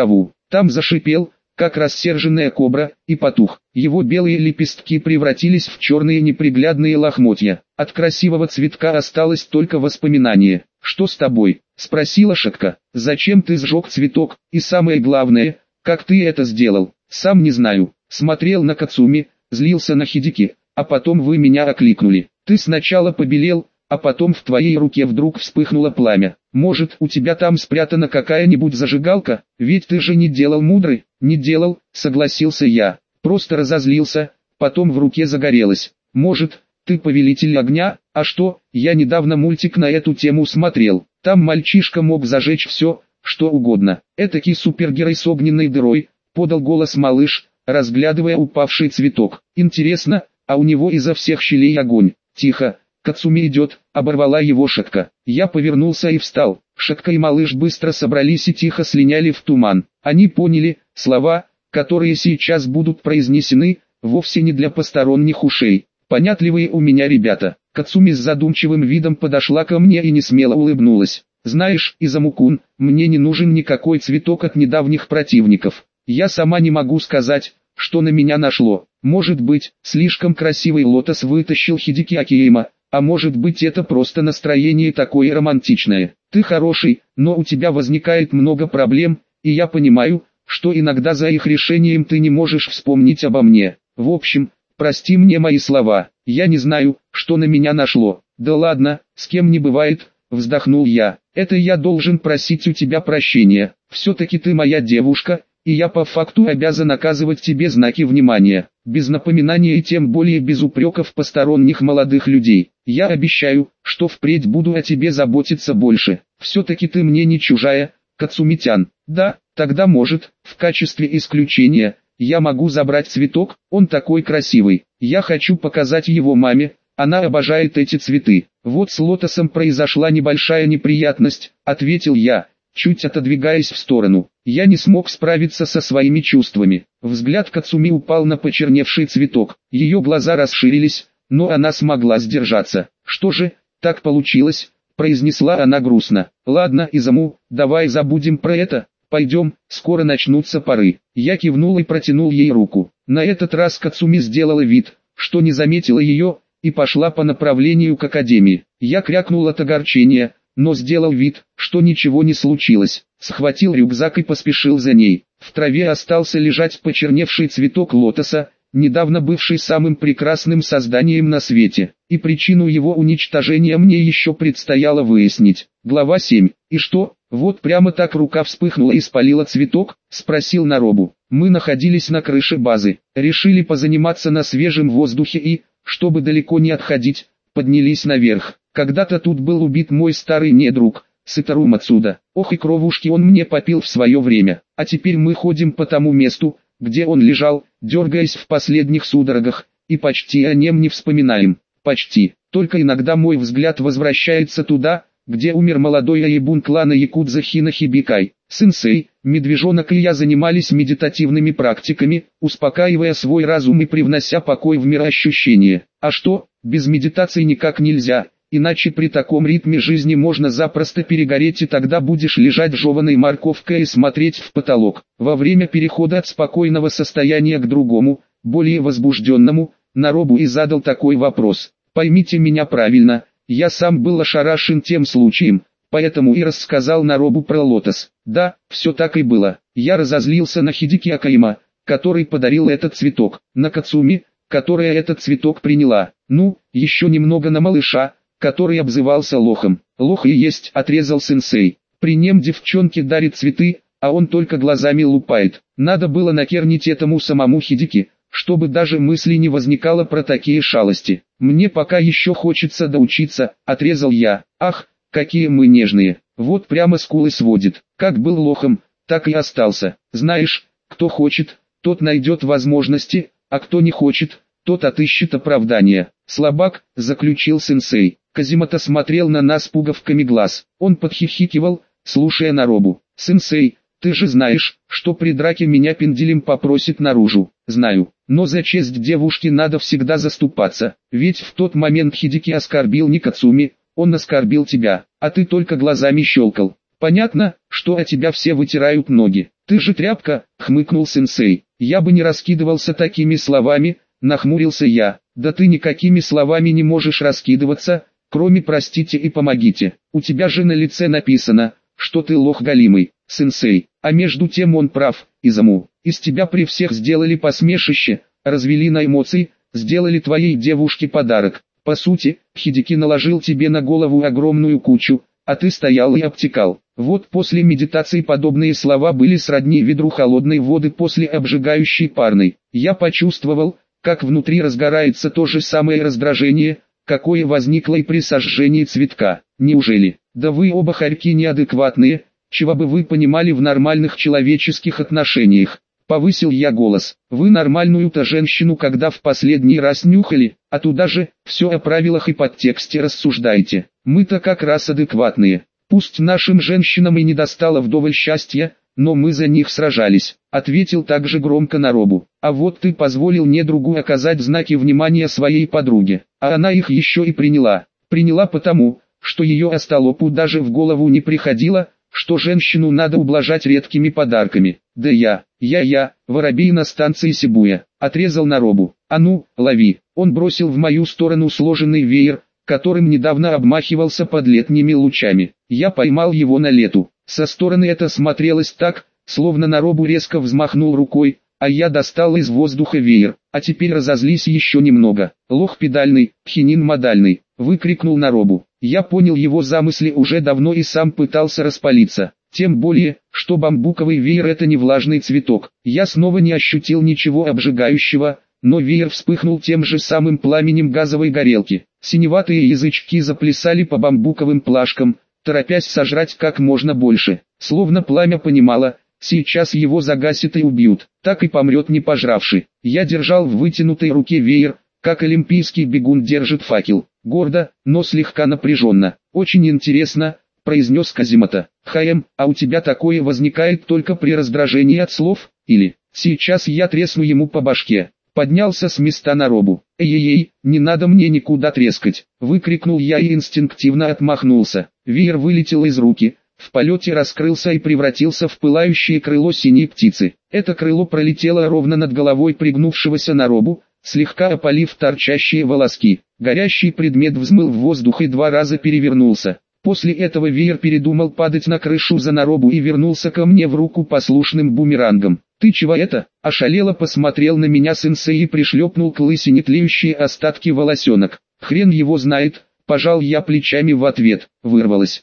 Там зашипел, как рассерженная кобра, и потух. Его белые лепестки превратились в черные неприглядные лохмотья. От красивого цветка осталось только воспоминание. «Что с тобой?» – спросила Шатка. «Зачем ты сжег цветок? И самое главное, как ты это сделал?» «Сам не знаю». Смотрел на Кацуми, злился на Хидики, а потом вы меня окликнули. Ты сначала побелел, а потом в твоей руке вдруг вспыхнуло пламя. Может, у тебя там спрятана какая-нибудь зажигалка? Ведь ты же не делал мудрый. Не делал, согласился я. Просто разозлился, потом в руке загорелось. Может, ты повелитель огня? А что, я недавно мультик на эту тему смотрел. Там мальчишка мог зажечь все, что угодно. Этакий супергерой с огненной дырой, подал голос малыш, разглядывая упавший цветок. Интересно, а у него изо всех щелей огонь. Тихо, Кацуми идет, оборвала его Шатка. Я повернулся и встал. Шатка и малыш быстро собрались и тихо слиняли в туман. Они поняли, слова, которые сейчас будут произнесены, вовсе не для посторонних ушей. Понятливые у меня ребята. Кацуми с задумчивым видом подошла ко мне и несмело улыбнулась. Знаешь, Изаму-кун, мне не нужен никакой цветок от недавних противников. Я сама не могу сказать, что на меня нашло. Может быть, слишком красивый лотос вытащил Хидики Акиема, а может быть это просто настроение такое романтичное. Ты хороший, но у тебя возникает много проблем, и я понимаю, что иногда за их решением ты не можешь вспомнить обо мне. В общем, прости мне мои слова, я не знаю, что на меня нашло. Да ладно, с кем не бывает, вздохнул я. Это я должен просить у тебя прощения. Все-таки ты моя девушка, и я по факту обязан оказывать тебе знаки внимания, без напоминания и тем более без упреков посторонних молодых людей. Я обещаю, что впредь буду о тебе заботиться больше. Все-таки ты мне не чужая, Кацумитян. Да, тогда может, в качестве исключения, я могу забрать цветок, он такой красивый. Я хочу показать его маме, она обожает эти цветы. Вот с лотосом произошла небольшая неприятность, ответил я, чуть отодвигаясь в сторону. Я не смог справиться со своими чувствами. Взгляд Кацуми упал на почерневший цветок. Ее глаза расширились, но она смогла сдержаться. «Что же, так получилось?» – произнесла она грустно. «Ладно, Изаму, давай забудем про это. Пойдем, скоро начнутся пары». Я кивнул и протянул ей руку. На этот раз Кацуми сделала вид, что не заметила ее, и пошла по направлению к академии. Я крякнул от огорчения, но сделал вид, что ничего не случилось. Схватил рюкзак и поспешил за ней. В траве остался лежать почерневший цветок лотоса, недавно бывший самым прекрасным созданием на свете. И причину его уничтожения мне еще предстояло выяснить. Глава 7. «И что, вот прямо так рука вспыхнула и спалила цветок?» – спросил Наробу. Мы находились на крыше базы. Решили позаниматься на свежем воздухе и, чтобы далеко не отходить, поднялись наверх. Когда-то тут был убит мой старый недруг, Сытару Мацуда. Ох и кровушки он мне попил в свое время. А теперь мы ходим по тому месту, где он лежал, дергаясь в последних судорогах, и почти о нем не вспоминаем. Почти. Только иногда мой взгляд возвращается туда, где умер молодой аибун клана Якудза Хина Хибикай. Сенсей, медвежонок и я занимались медитативными практиками, успокаивая свой разум и привнося покой в мироощущение. А что, без медитации никак нельзя. Иначе при таком ритме жизни можно запросто перегореть, и тогда будешь лежать жеваной морковкой и смотреть в потолок. Во время перехода от спокойного состояния к другому, более возбужденному, Наробу и задал такой вопрос. Поймите меня правильно, я сам был ошарашен тем случаем, поэтому и рассказал Наробу про лотос. Да, все так и было. Я разозлился на Хидики Акаима, который подарил этот цветок, на Кацуми, которая этот цветок приняла, ну, еще немного на малыша, который обзывался лохом. Лох и есть, отрезал сенсей. При нем девчонке дарит цветы, а он только глазами лупает. Надо было накернить этому самому Хидики, чтобы даже мысли не возникало про такие шалости. Мне пока еще хочется доучиться, отрезал я. Ах, какие мы нежные. Вот прямо скулы сводит. Как был лохом, так и остался. Знаешь, кто хочет, тот найдет возможности, а кто не хочет, тот отыщет оправдания. Слабак, заключил сенсей. Казимото смотрел на нас пуговками глаз. Он подхихикивал, слушая Наробу. «Сенсей, ты же знаешь, что при драке меня пенделем попросит наружу». «Знаю, но за честь девушки надо всегда заступаться. Ведь в тот момент Хидики оскорбил не Кацуми, он оскорбил тебя, а ты только глазами щелкал. Понятно, что о тебя все вытирают ноги. Ты же тряпка, хмыкнул сенсей. Я бы не раскидывался такими словами, нахмурился я. Да ты никакими словами не можешь раскидываться, кроме простите и помогите. У тебя же на лице написано, что ты лох голимый, сенсей. А между тем он прав, Изаму. Из тебя при всех сделали посмешище, развели на эмоции, сделали твоей девушке подарок. По сути, Хидики наложил тебе на голову огромную кучу, а ты стоял и обтекал. Вот после медитации подобные слова были сродни ведру холодной воды после обжигающей парной. Я почувствовал, как внутри разгорается то же самое раздражение, какое возникло и при сожжении цветка. Неужели? Да вы оба хорьки неадекватные, чего бы вы понимали в нормальных человеческих отношениях. Повысил я голос. Вы нормальную-то женщину когда в последний раз нюхали, а туда же, все о правилах и подтексте рассуждаете. Мы-то как раз адекватные. Пусть нашим женщинам и не достало вдоволь счастья, но мы за них сражались. Ответил также громко Наробу. А вот ты позволил недругу оказать знаки внимания своей подруге, а она их еще и приняла. Приняла потому, что ее остолопу даже в голову не приходило, что женщину надо ублажать редкими подарками. Да я, воробей на станции Сибуя, отрезал Наробу. А ну, лови. Он бросил в мою сторону сложенный веер, которым недавно обмахивался под летними лучами. Я поймал его на лету. Со стороны это смотрелось так, словно Наробу резко взмахнул рукой, а я достал из воздуха веер. А теперь разозлись еще немного. Лох педальный, хинин модальный, выкрикнул Наробу. Я понял его замысли уже давно и сам пытался распалиться. Тем более, что бамбуковый веер это не влажный цветок. Я снова не ощутил ничего обжигающего, но веер вспыхнул тем же самым пламенем газовой горелки. Синеватые язычки заплясали по бамбуковым плашкам, торопясь сожрать как можно больше. Словно пламя понимало, сейчас его загасят и убьют, так и помрет не пожравший. Я держал в вытянутой руке веер, как олимпийский бегун держит факел. Гордо, но слегка напряженно. Очень интересно, произнес Казимата. А у тебя такое возникает только при раздражении от слов, или? Сейчас я тресну ему по башке. Поднялся с места Наробу. Эй-ей-ей, не надо мне никуда трескать, выкрикнул я и инстинктивно отмахнулся. Веер вылетел из руки, в полете раскрылся и превратился в пылающее крыло синей птицы. Это крыло пролетело ровно над головой пригнувшегося Наробу, слегка опалив торчащие волоски. Горящий предмет взмыл в воздух и 2 раза перевернулся. После этого веер передумал падать на крышу за Наробу и вернулся ко мне в руку послушным бумерангом. «Ты чего это?» – ошалело посмотрел на меня сенсей и пришлепнул к лысине тлеющие остатки волосенок. «Хрен его знает», – пожал я плечами в ответ. Вырвалось.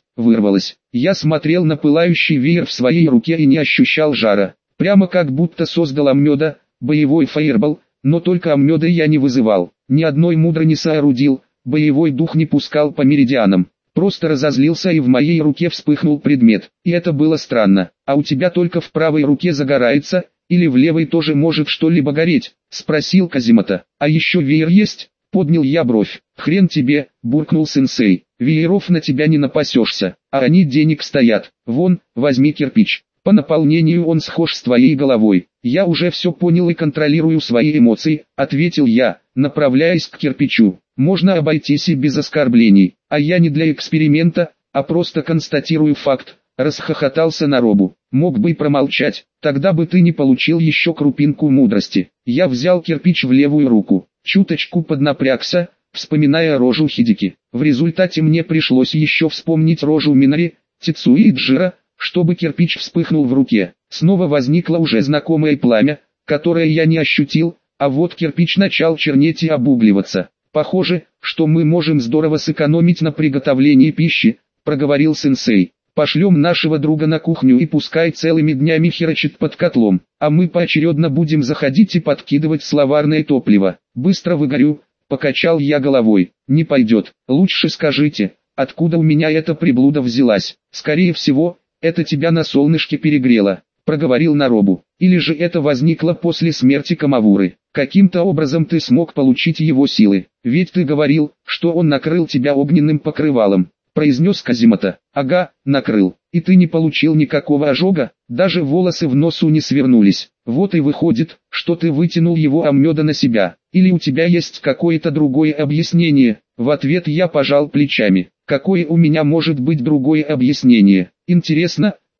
Я смотрел на пылающий веер в своей руке и не ощущал жара. Прямо как будто создал Аммеда, боевой фаербол, но только Аммеда я не вызывал. Ни одной мудро не соорудил, боевой дух не пускал по меридианам. Просто разозлился и в моей руке вспыхнул предмет. И это было странно. А у тебя только в правой руке загорается, или в левой тоже может что-либо гореть? Спросил Казимата. А еще веер есть? Поднял я бровь. Хрен тебе, буркнул сенсей. Вееров на тебя не напасешься, а они денег стоят. Вон, возьми кирпич. По наполнению он схож с твоей головой. Я уже все понял и контролирую свои эмоции, ответил я, направляясь к кирпичу. Можно обойтись и без оскорблений, а я не для эксперимента, а просто констатирую факт, расхохотался Наробу. Мог бы и промолчать, тогда бы ты не получил еще крупинку мудрости. Я взял кирпич в левую руку, чуточку поднапрягся, вспоминая рожу Хидики. В результате мне пришлось еще вспомнить рожу Минари, Тицуи и Джира, чтобы кирпич вспыхнул в руке. Снова возникло уже знакомое пламя, которое я не ощутил, а вот кирпич начал чернеть и обугливаться. «Похоже, что мы можем здорово сэкономить на приготовлении пищи», — проговорил сенсей. «Пошлем нашего друга на кухню и пускай целыми днями херачит под котлом, а мы поочередно будем заходить и подкидывать словарное топливо. Быстро выгорю», — покачал я головой. «Не пойдет. Лучше скажите, откуда у меня эта приблуда взялась? Скорее всего, это тебя на солнышке перегрело», — проговорил Наробу. «Или же это возникло после смерти Камавуры? Каким-то образом ты смог получить его силы, ведь ты говорил, что он накрыл тебя огненным покрывалом», — произнес Казимата. «Ага, накрыл. И ты не получил никакого ожога, даже волосы в носу не свернулись. Вот и выходит, что ты вытянул его Аммеда на себя. Или у тебя есть какое-то другое объяснение?» В ответ я пожал плечами. «Какое у меня может быть другое объяснение? Интересно,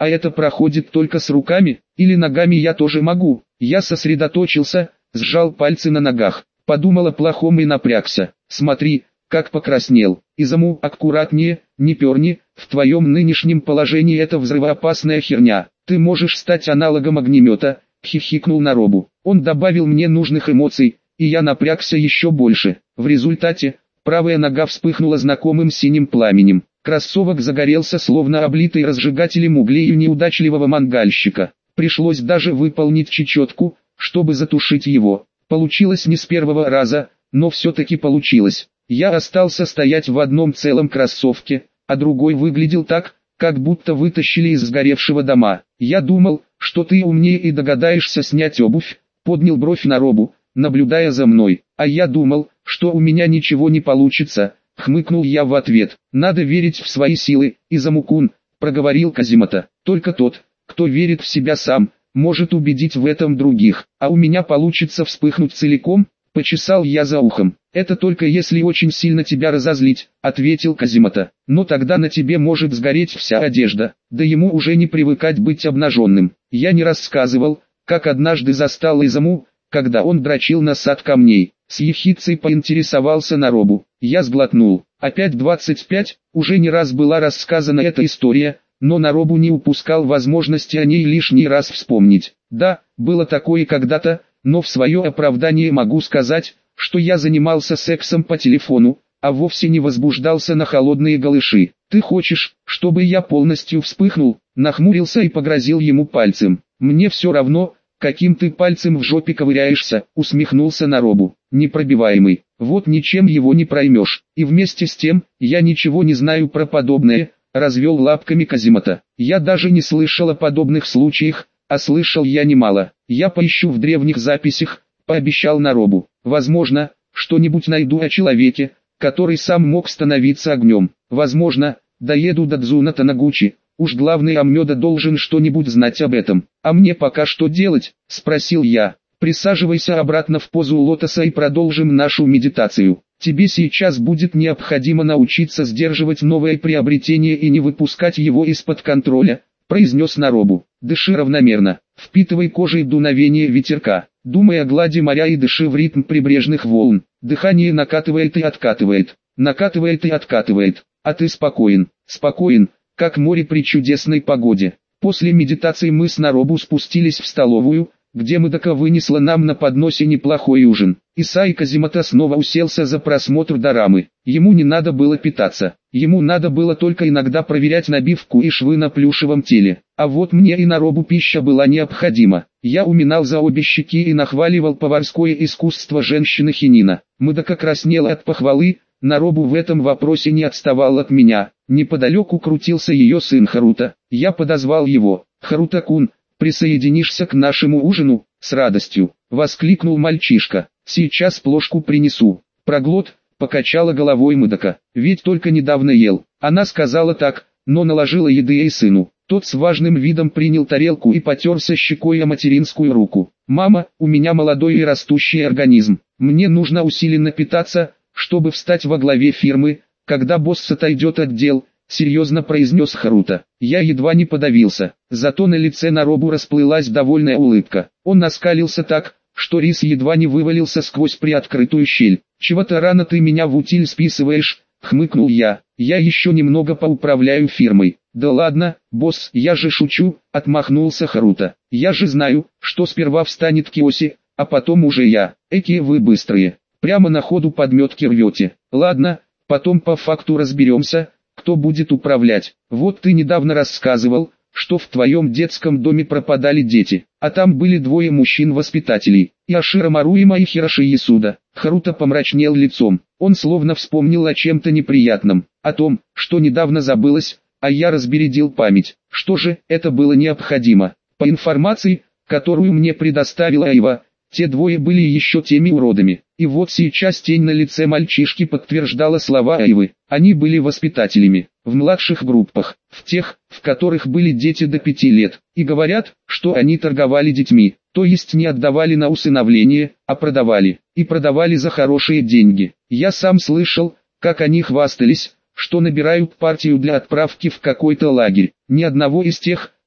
А это проходит только с руками, или ногами я тоже могу? Я сосредоточился, сжал пальцы на ногах, подумал о плохом и напрягся. Смотри, как покраснел. Изаму, аккуратнее, не перни, в твоем нынешнем положении это взрывоопасная херня. Ты можешь стать аналогом огнемета, хихикнул Наробу. Он добавил мне нужных эмоций, и я напрягся еще больше. В результате, правая нога вспыхнула знакомым синим пламенем. Кроссовок загорелся словно облитый разжигателем углей у неудачливого мангальщика. Пришлось даже выполнить чечетку, чтобы затушить его. Получилось не с первого раза, но все-таки получилось. Я остался стоять в одном целом кроссовке, а другой выглядел так, как будто вытащили из сгоревшего дома. Я думал, что ты умнее и догадаешься снять обувь, поднял бровь Наробу, наблюдая за мной. А я думал, что у меня ничего не получится, хмыкнул я в ответ. Надо верить в свои силы, Изаму-кун, проговорил Казимата. Только тот, кто верит в себя сам, может убедить в этом других. А у меня получится вспыхнуть целиком, почесал я за ухом. Это только если очень сильно тебя разозлить, ответил Казимата. Но тогда на тебе может сгореть вся одежда, да ему уже не привыкать быть обнаженным. Я не рассказывал, как однажды застал Изаму, когда он дрочил на сад камней. С ехидцей поинтересовался Наробу. Я сглотнул. Опять 25, уже не раз была рассказана эта история, но Наробу не упускал возможности о ней лишний раз вспомнить. Да, было такое когда-то, но в свое оправдание могу сказать, что я занимался сексом по телефону, а вовсе не возбуждался на холодные голыши. Ты хочешь, чтобы я полностью вспыхнул? Нахмурился и погрозил ему пальцем. Мне все равно, каким ты пальцем в жопе ковыряешься, усмехнулся Наробу. Непробиваемый, вот ничем его не проймешь. И вместе с тем, я ничего не знаю про подобное, развел лапками Казимата. Я даже не слышал о подобных случаях, а слышал я немало. Я поищу в древних записях, пообещал Наробу. Возможно, что-нибудь найду о человеке, который сам мог становиться огнем. Возможно, доеду до Дзуна Танагучи. Уж главный Аммёда должен что-нибудь знать об этом. А мне пока что делать? Спросил я. Присаживайся обратно в позу лотоса и продолжим нашу медитацию. Тебе сейчас будет необходимо научиться сдерживать новое приобретение и не выпускать его из-под контроля, произнес Наробу. Дыши равномерно, впитывай кожей дуновение ветерка, думай о глади моря и дыши в ритм прибрежных волн. Дыхание накатывает и откатывает, накатывает и откатывает, а ты спокоен, спокоен, как море при чудесной погоде. После медитации мы с Наробу спустились в столовую, где Мадока вынесла нам на подносе неплохой ужин. Исай Казимата снова уселся за просмотр дорамы. Ему не надо было питаться, ему надо было только иногда проверять набивку и швы на плюшевом теле. А вот мне и Наробу пища была необходима. Я уминал за обе щеки и нахваливал поварское искусство женщины Хинина. Мадока краснела от похвалы, Наробу в этом вопросе не отставал от меня. Неподалеку крутился ее сын Харута. Я подозвал его. «Харута-кун, присоединишься к нашему ужину?» «С радостью», — воскликнул мальчишка. «Сейчас плошку принесу». «Проглот», — покачала головой Мадока. «Ведь только недавно ел». Она сказала так, но наложила еды ей сыну. Тот с важным видом принял тарелку и потерся щекой о материнскую руку. «Мама, у меня молодой и растущий организм. Мне нужно усиленно питаться, чтобы встать во главе фирмы, когда босс отойдет от дел», — серьезно произнес Харута. Я едва не подавился, зато на лице Наробу расплылась довольная улыбка. Он оскалился так, что рис едва не вывалился сквозь приоткрытую щель. «Чего-то рано ты меня в утиль списываешь», — хмыкнул я. «Я еще немного поуправляю фирмой». «Да ладно, босс, я же шучу», — отмахнулся Харута. «Я же знаю, что сперва встанет Киоси, а потом уже я. Экие вы быстрые. Прямо на ходу подметки рвете. Ладно, потом по факту разберемся, кто будет управлять. Вот ты недавно рассказывал, что в твоем детском доме пропадали дети, а там были двое мужчин-воспитателей, Иоширо Маруяма и Хироши Ясуда». Харута помрачнел лицом. Он словно вспомнил о чем-то неприятном, о том, что недавно забылось, а я разбередил память. Что же, это было необходимо. По информации, которую мне предоставила Айва, те двое были еще теми уродами. И вот сейчас тень на лице мальчишки подтверждала слова Айвы. Они были воспитателями, в младших группах, в тех, в которых были дети до 5 лет. И говорят, что они торговали детьми, то есть не отдавали на усыновление, а продавали. И продавали за хорошие деньги. Я сам слышал, как они хвастались, что набирают партию для отправки в какой-то лагерь. Ни одного из тех,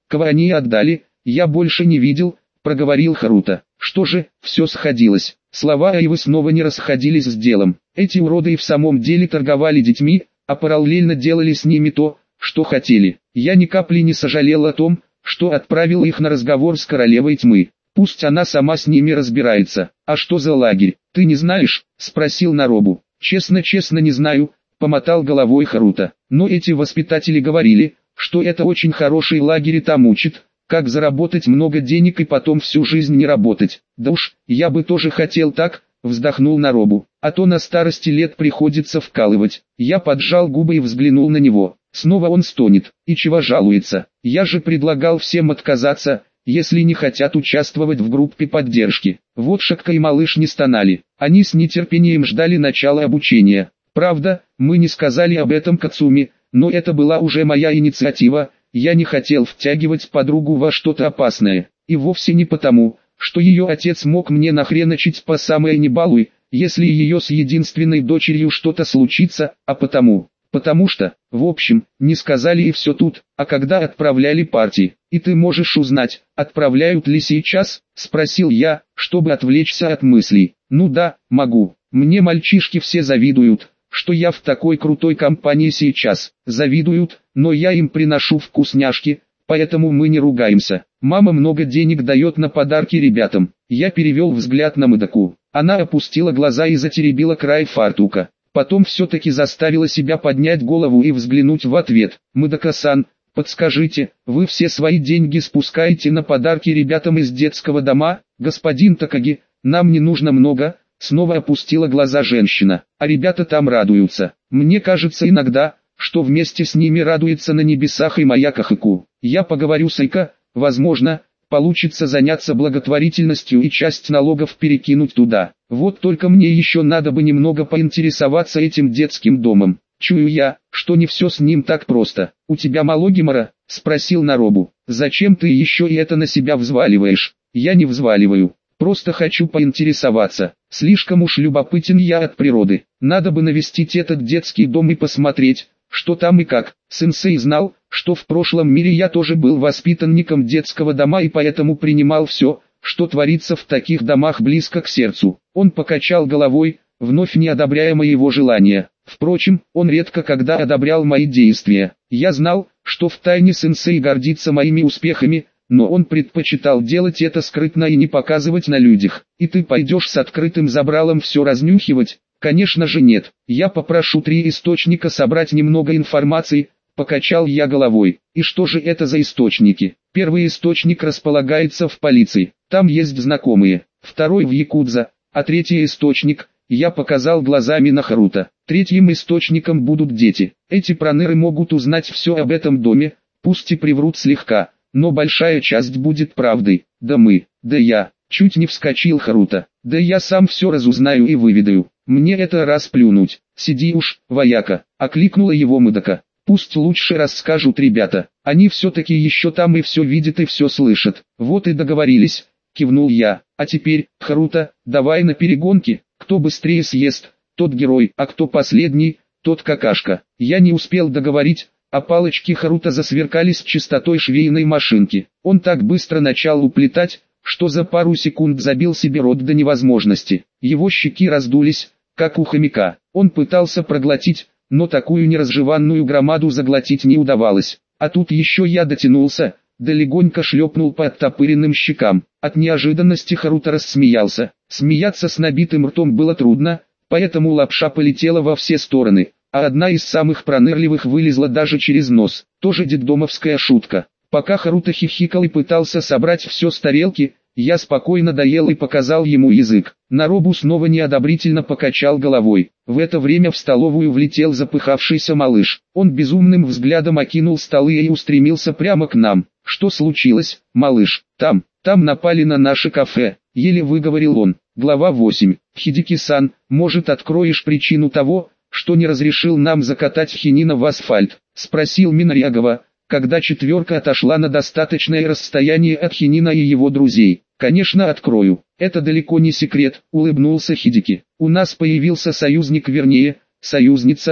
кого они отдали, я больше не видел, проговорил Харуто. Что же, все сходилось. Слова Айвы снова не расходились с делом. Эти уроды и в самом деле торговали детьми, а параллельно делали с ними то, что хотели. Я ни капли не сожалел о том, что отправил их на разговор с королевой тьмы. Пусть она сама с ними разбирается. А что за лагерь, ты не знаешь? Спросил Наробу. Честно не знаю, помотал головой Харуто. Но эти воспитатели говорили, что это очень хороший лагерь и там учат, как заработать много денег и потом всю жизнь не работать. Да уж, я бы тоже хотел так, вздохнул Наробу. А то на старости лет приходится вкалывать. Я поджал губы и взглянул на него. Снова он стонет. И чего жалуется? Я же предлагал всем отказаться, если не хотят участвовать в группе поддержки. Вот Шакка и малыш не стонали. Они с нетерпением ждали начала обучения. Правда, мы не сказали об этом Кацуми, но это была уже моя инициатива. Я не хотел втягивать подругу во что-то опасное. И вовсе не потому, что ее отец мог мне нахреночить по самое не балуй, если ее с единственной дочерью что-то случится, а потому что, в общем, не сказали и все тут. А когда отправляли партии, и ты можешь узнать, отправляют ли сейчас, спросил я, чтобы отвлечься от мыслей. Ну да, могу. Мне мальчишки все завидуют, что я в такой крутой компании сейчас. Завидуют, но я им приношу вкусняшки, поэтому мы не ругаемся. Мама много денег дает на подарки ребятам. Я перевел взгляд на Мыдаку. Она опустила глаза и затеребила край фартука. Потом все-таки заставила себя поднять голову и взглянуть в ответ. Мыдака-сан, подскажите, вы все свои деньги спускаете на подарки ребятам из детского дома? Господин Такаги, нам не нужно много. Снова опустила глаза женщина. А ребята там радуются. Мне кажется иногда, что вместе с ними радуется на небесах и моя Кахыку. Я поговорю с Айко, возможно, получится заняться благотворительностью и часть налогов перекинуть туда. Вот только мне еще надо бы немного поинтересоваться этим детским домом. Чую я, что не все с ним так просто. У тебя мало гемора? Спросил Наробу. Зачем ты еще и это на себя взваливаешь? Я не взваливаю. Просто хочу поинтересоваться. Слишком уж любопытен я от природы. Надо бы навестить этот детский дом и посмотреть, что там и как. Сенсей знал, что в прошлом мире я тоже был воспитанником детского дома и поэтому принимал все, что творится в таких домах, близко к сердцу. Он покачал головой, вновь не одобряя моего желания. Впрочем, он редко когда одобрял мои действия. Я знал, что втайне сенсей гордится моими успехами, но он предпочитал делать это скрытно и не показывать на людях. И ты пойдешь с открытым забралом все разнюхивать? Конечно же нет. Я попрошу 3 источника собрать немного информации. Покачал я головой. И что же это за источники? Первый источник располагается в полиции. Там есть знакомые. Второй в Якудза. А третий источник, я показал глазами на Харуто. Третьим источником будут дети. Эти проныры могут узнать все об этом доме, пусть и приврут слегка, но большая часть будет правдой. Да я, чуть не вскочил Харуто. Да я сам все разузнаю и выведаю. Мне это расплюнуть. Сиди уж, вояка, окликнула его Мыдака. Пусть лучше расскажут ребята. Они все-таки еще там и все видят и все слышат. Вот и договорились, кивнул я. А теперь, Харуто, давай на перегонки. Кто быстрее съест, тот герой, а кто последний, тот какашка. Я не успел договорить, а палочки Харуто засверкали с чистотой швейной машинки. Он так быстро начал уплетать, что за пару секунд забил себе рот до невозможности. Его щеки раздулись, как у хомяка. Он пытался проглотить, но такую неразжеванную громаду заглотить не удавалось. А тут еще я дотянулся, да легонько шлепнул по оттопыренным щекам. От неожиданности Харуто рассмеялся. Смеяться с набитым ртом было трудно, поэтому лапша полетела во все стороны, а одна из самых пронырливых вылезла даже через нос. Тоже детдомовская шутка. Пока Харуто хихикал и пытался собрать все с тарелки, я спокойно доел и показал ему язык. Наробу снова неодобрительно покачал головой. В это время в столовую влетел запыхавшийся малыш. Он безумным взглядом окинул столы и устремился прямо к нам. «Что случилось, малыш? Там напали на наше кафе», — еле выговорил он. Глава 8. «Хидики-сан, может, откроешь причину того, что не разрешил нам закатать хинина в асфальт?» — спросил Минарьягова, когда четверка отошла на достаточное расстояние от Хинина и его друзей. «Конечно открою. Это далеко не секрет», — улыбнулся Хидики. «У нас появился союзник, вернее, союзница,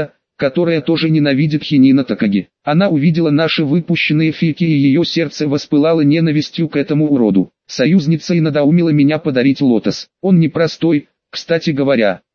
которая тоже ненавидит Хинина Такаги. Она увидела наши выпущенные фики, и ее сердце воспылало ненавистью к этому уроду. Союзница и надоумила меня подарить лотос. Он непростой, кстати говоря.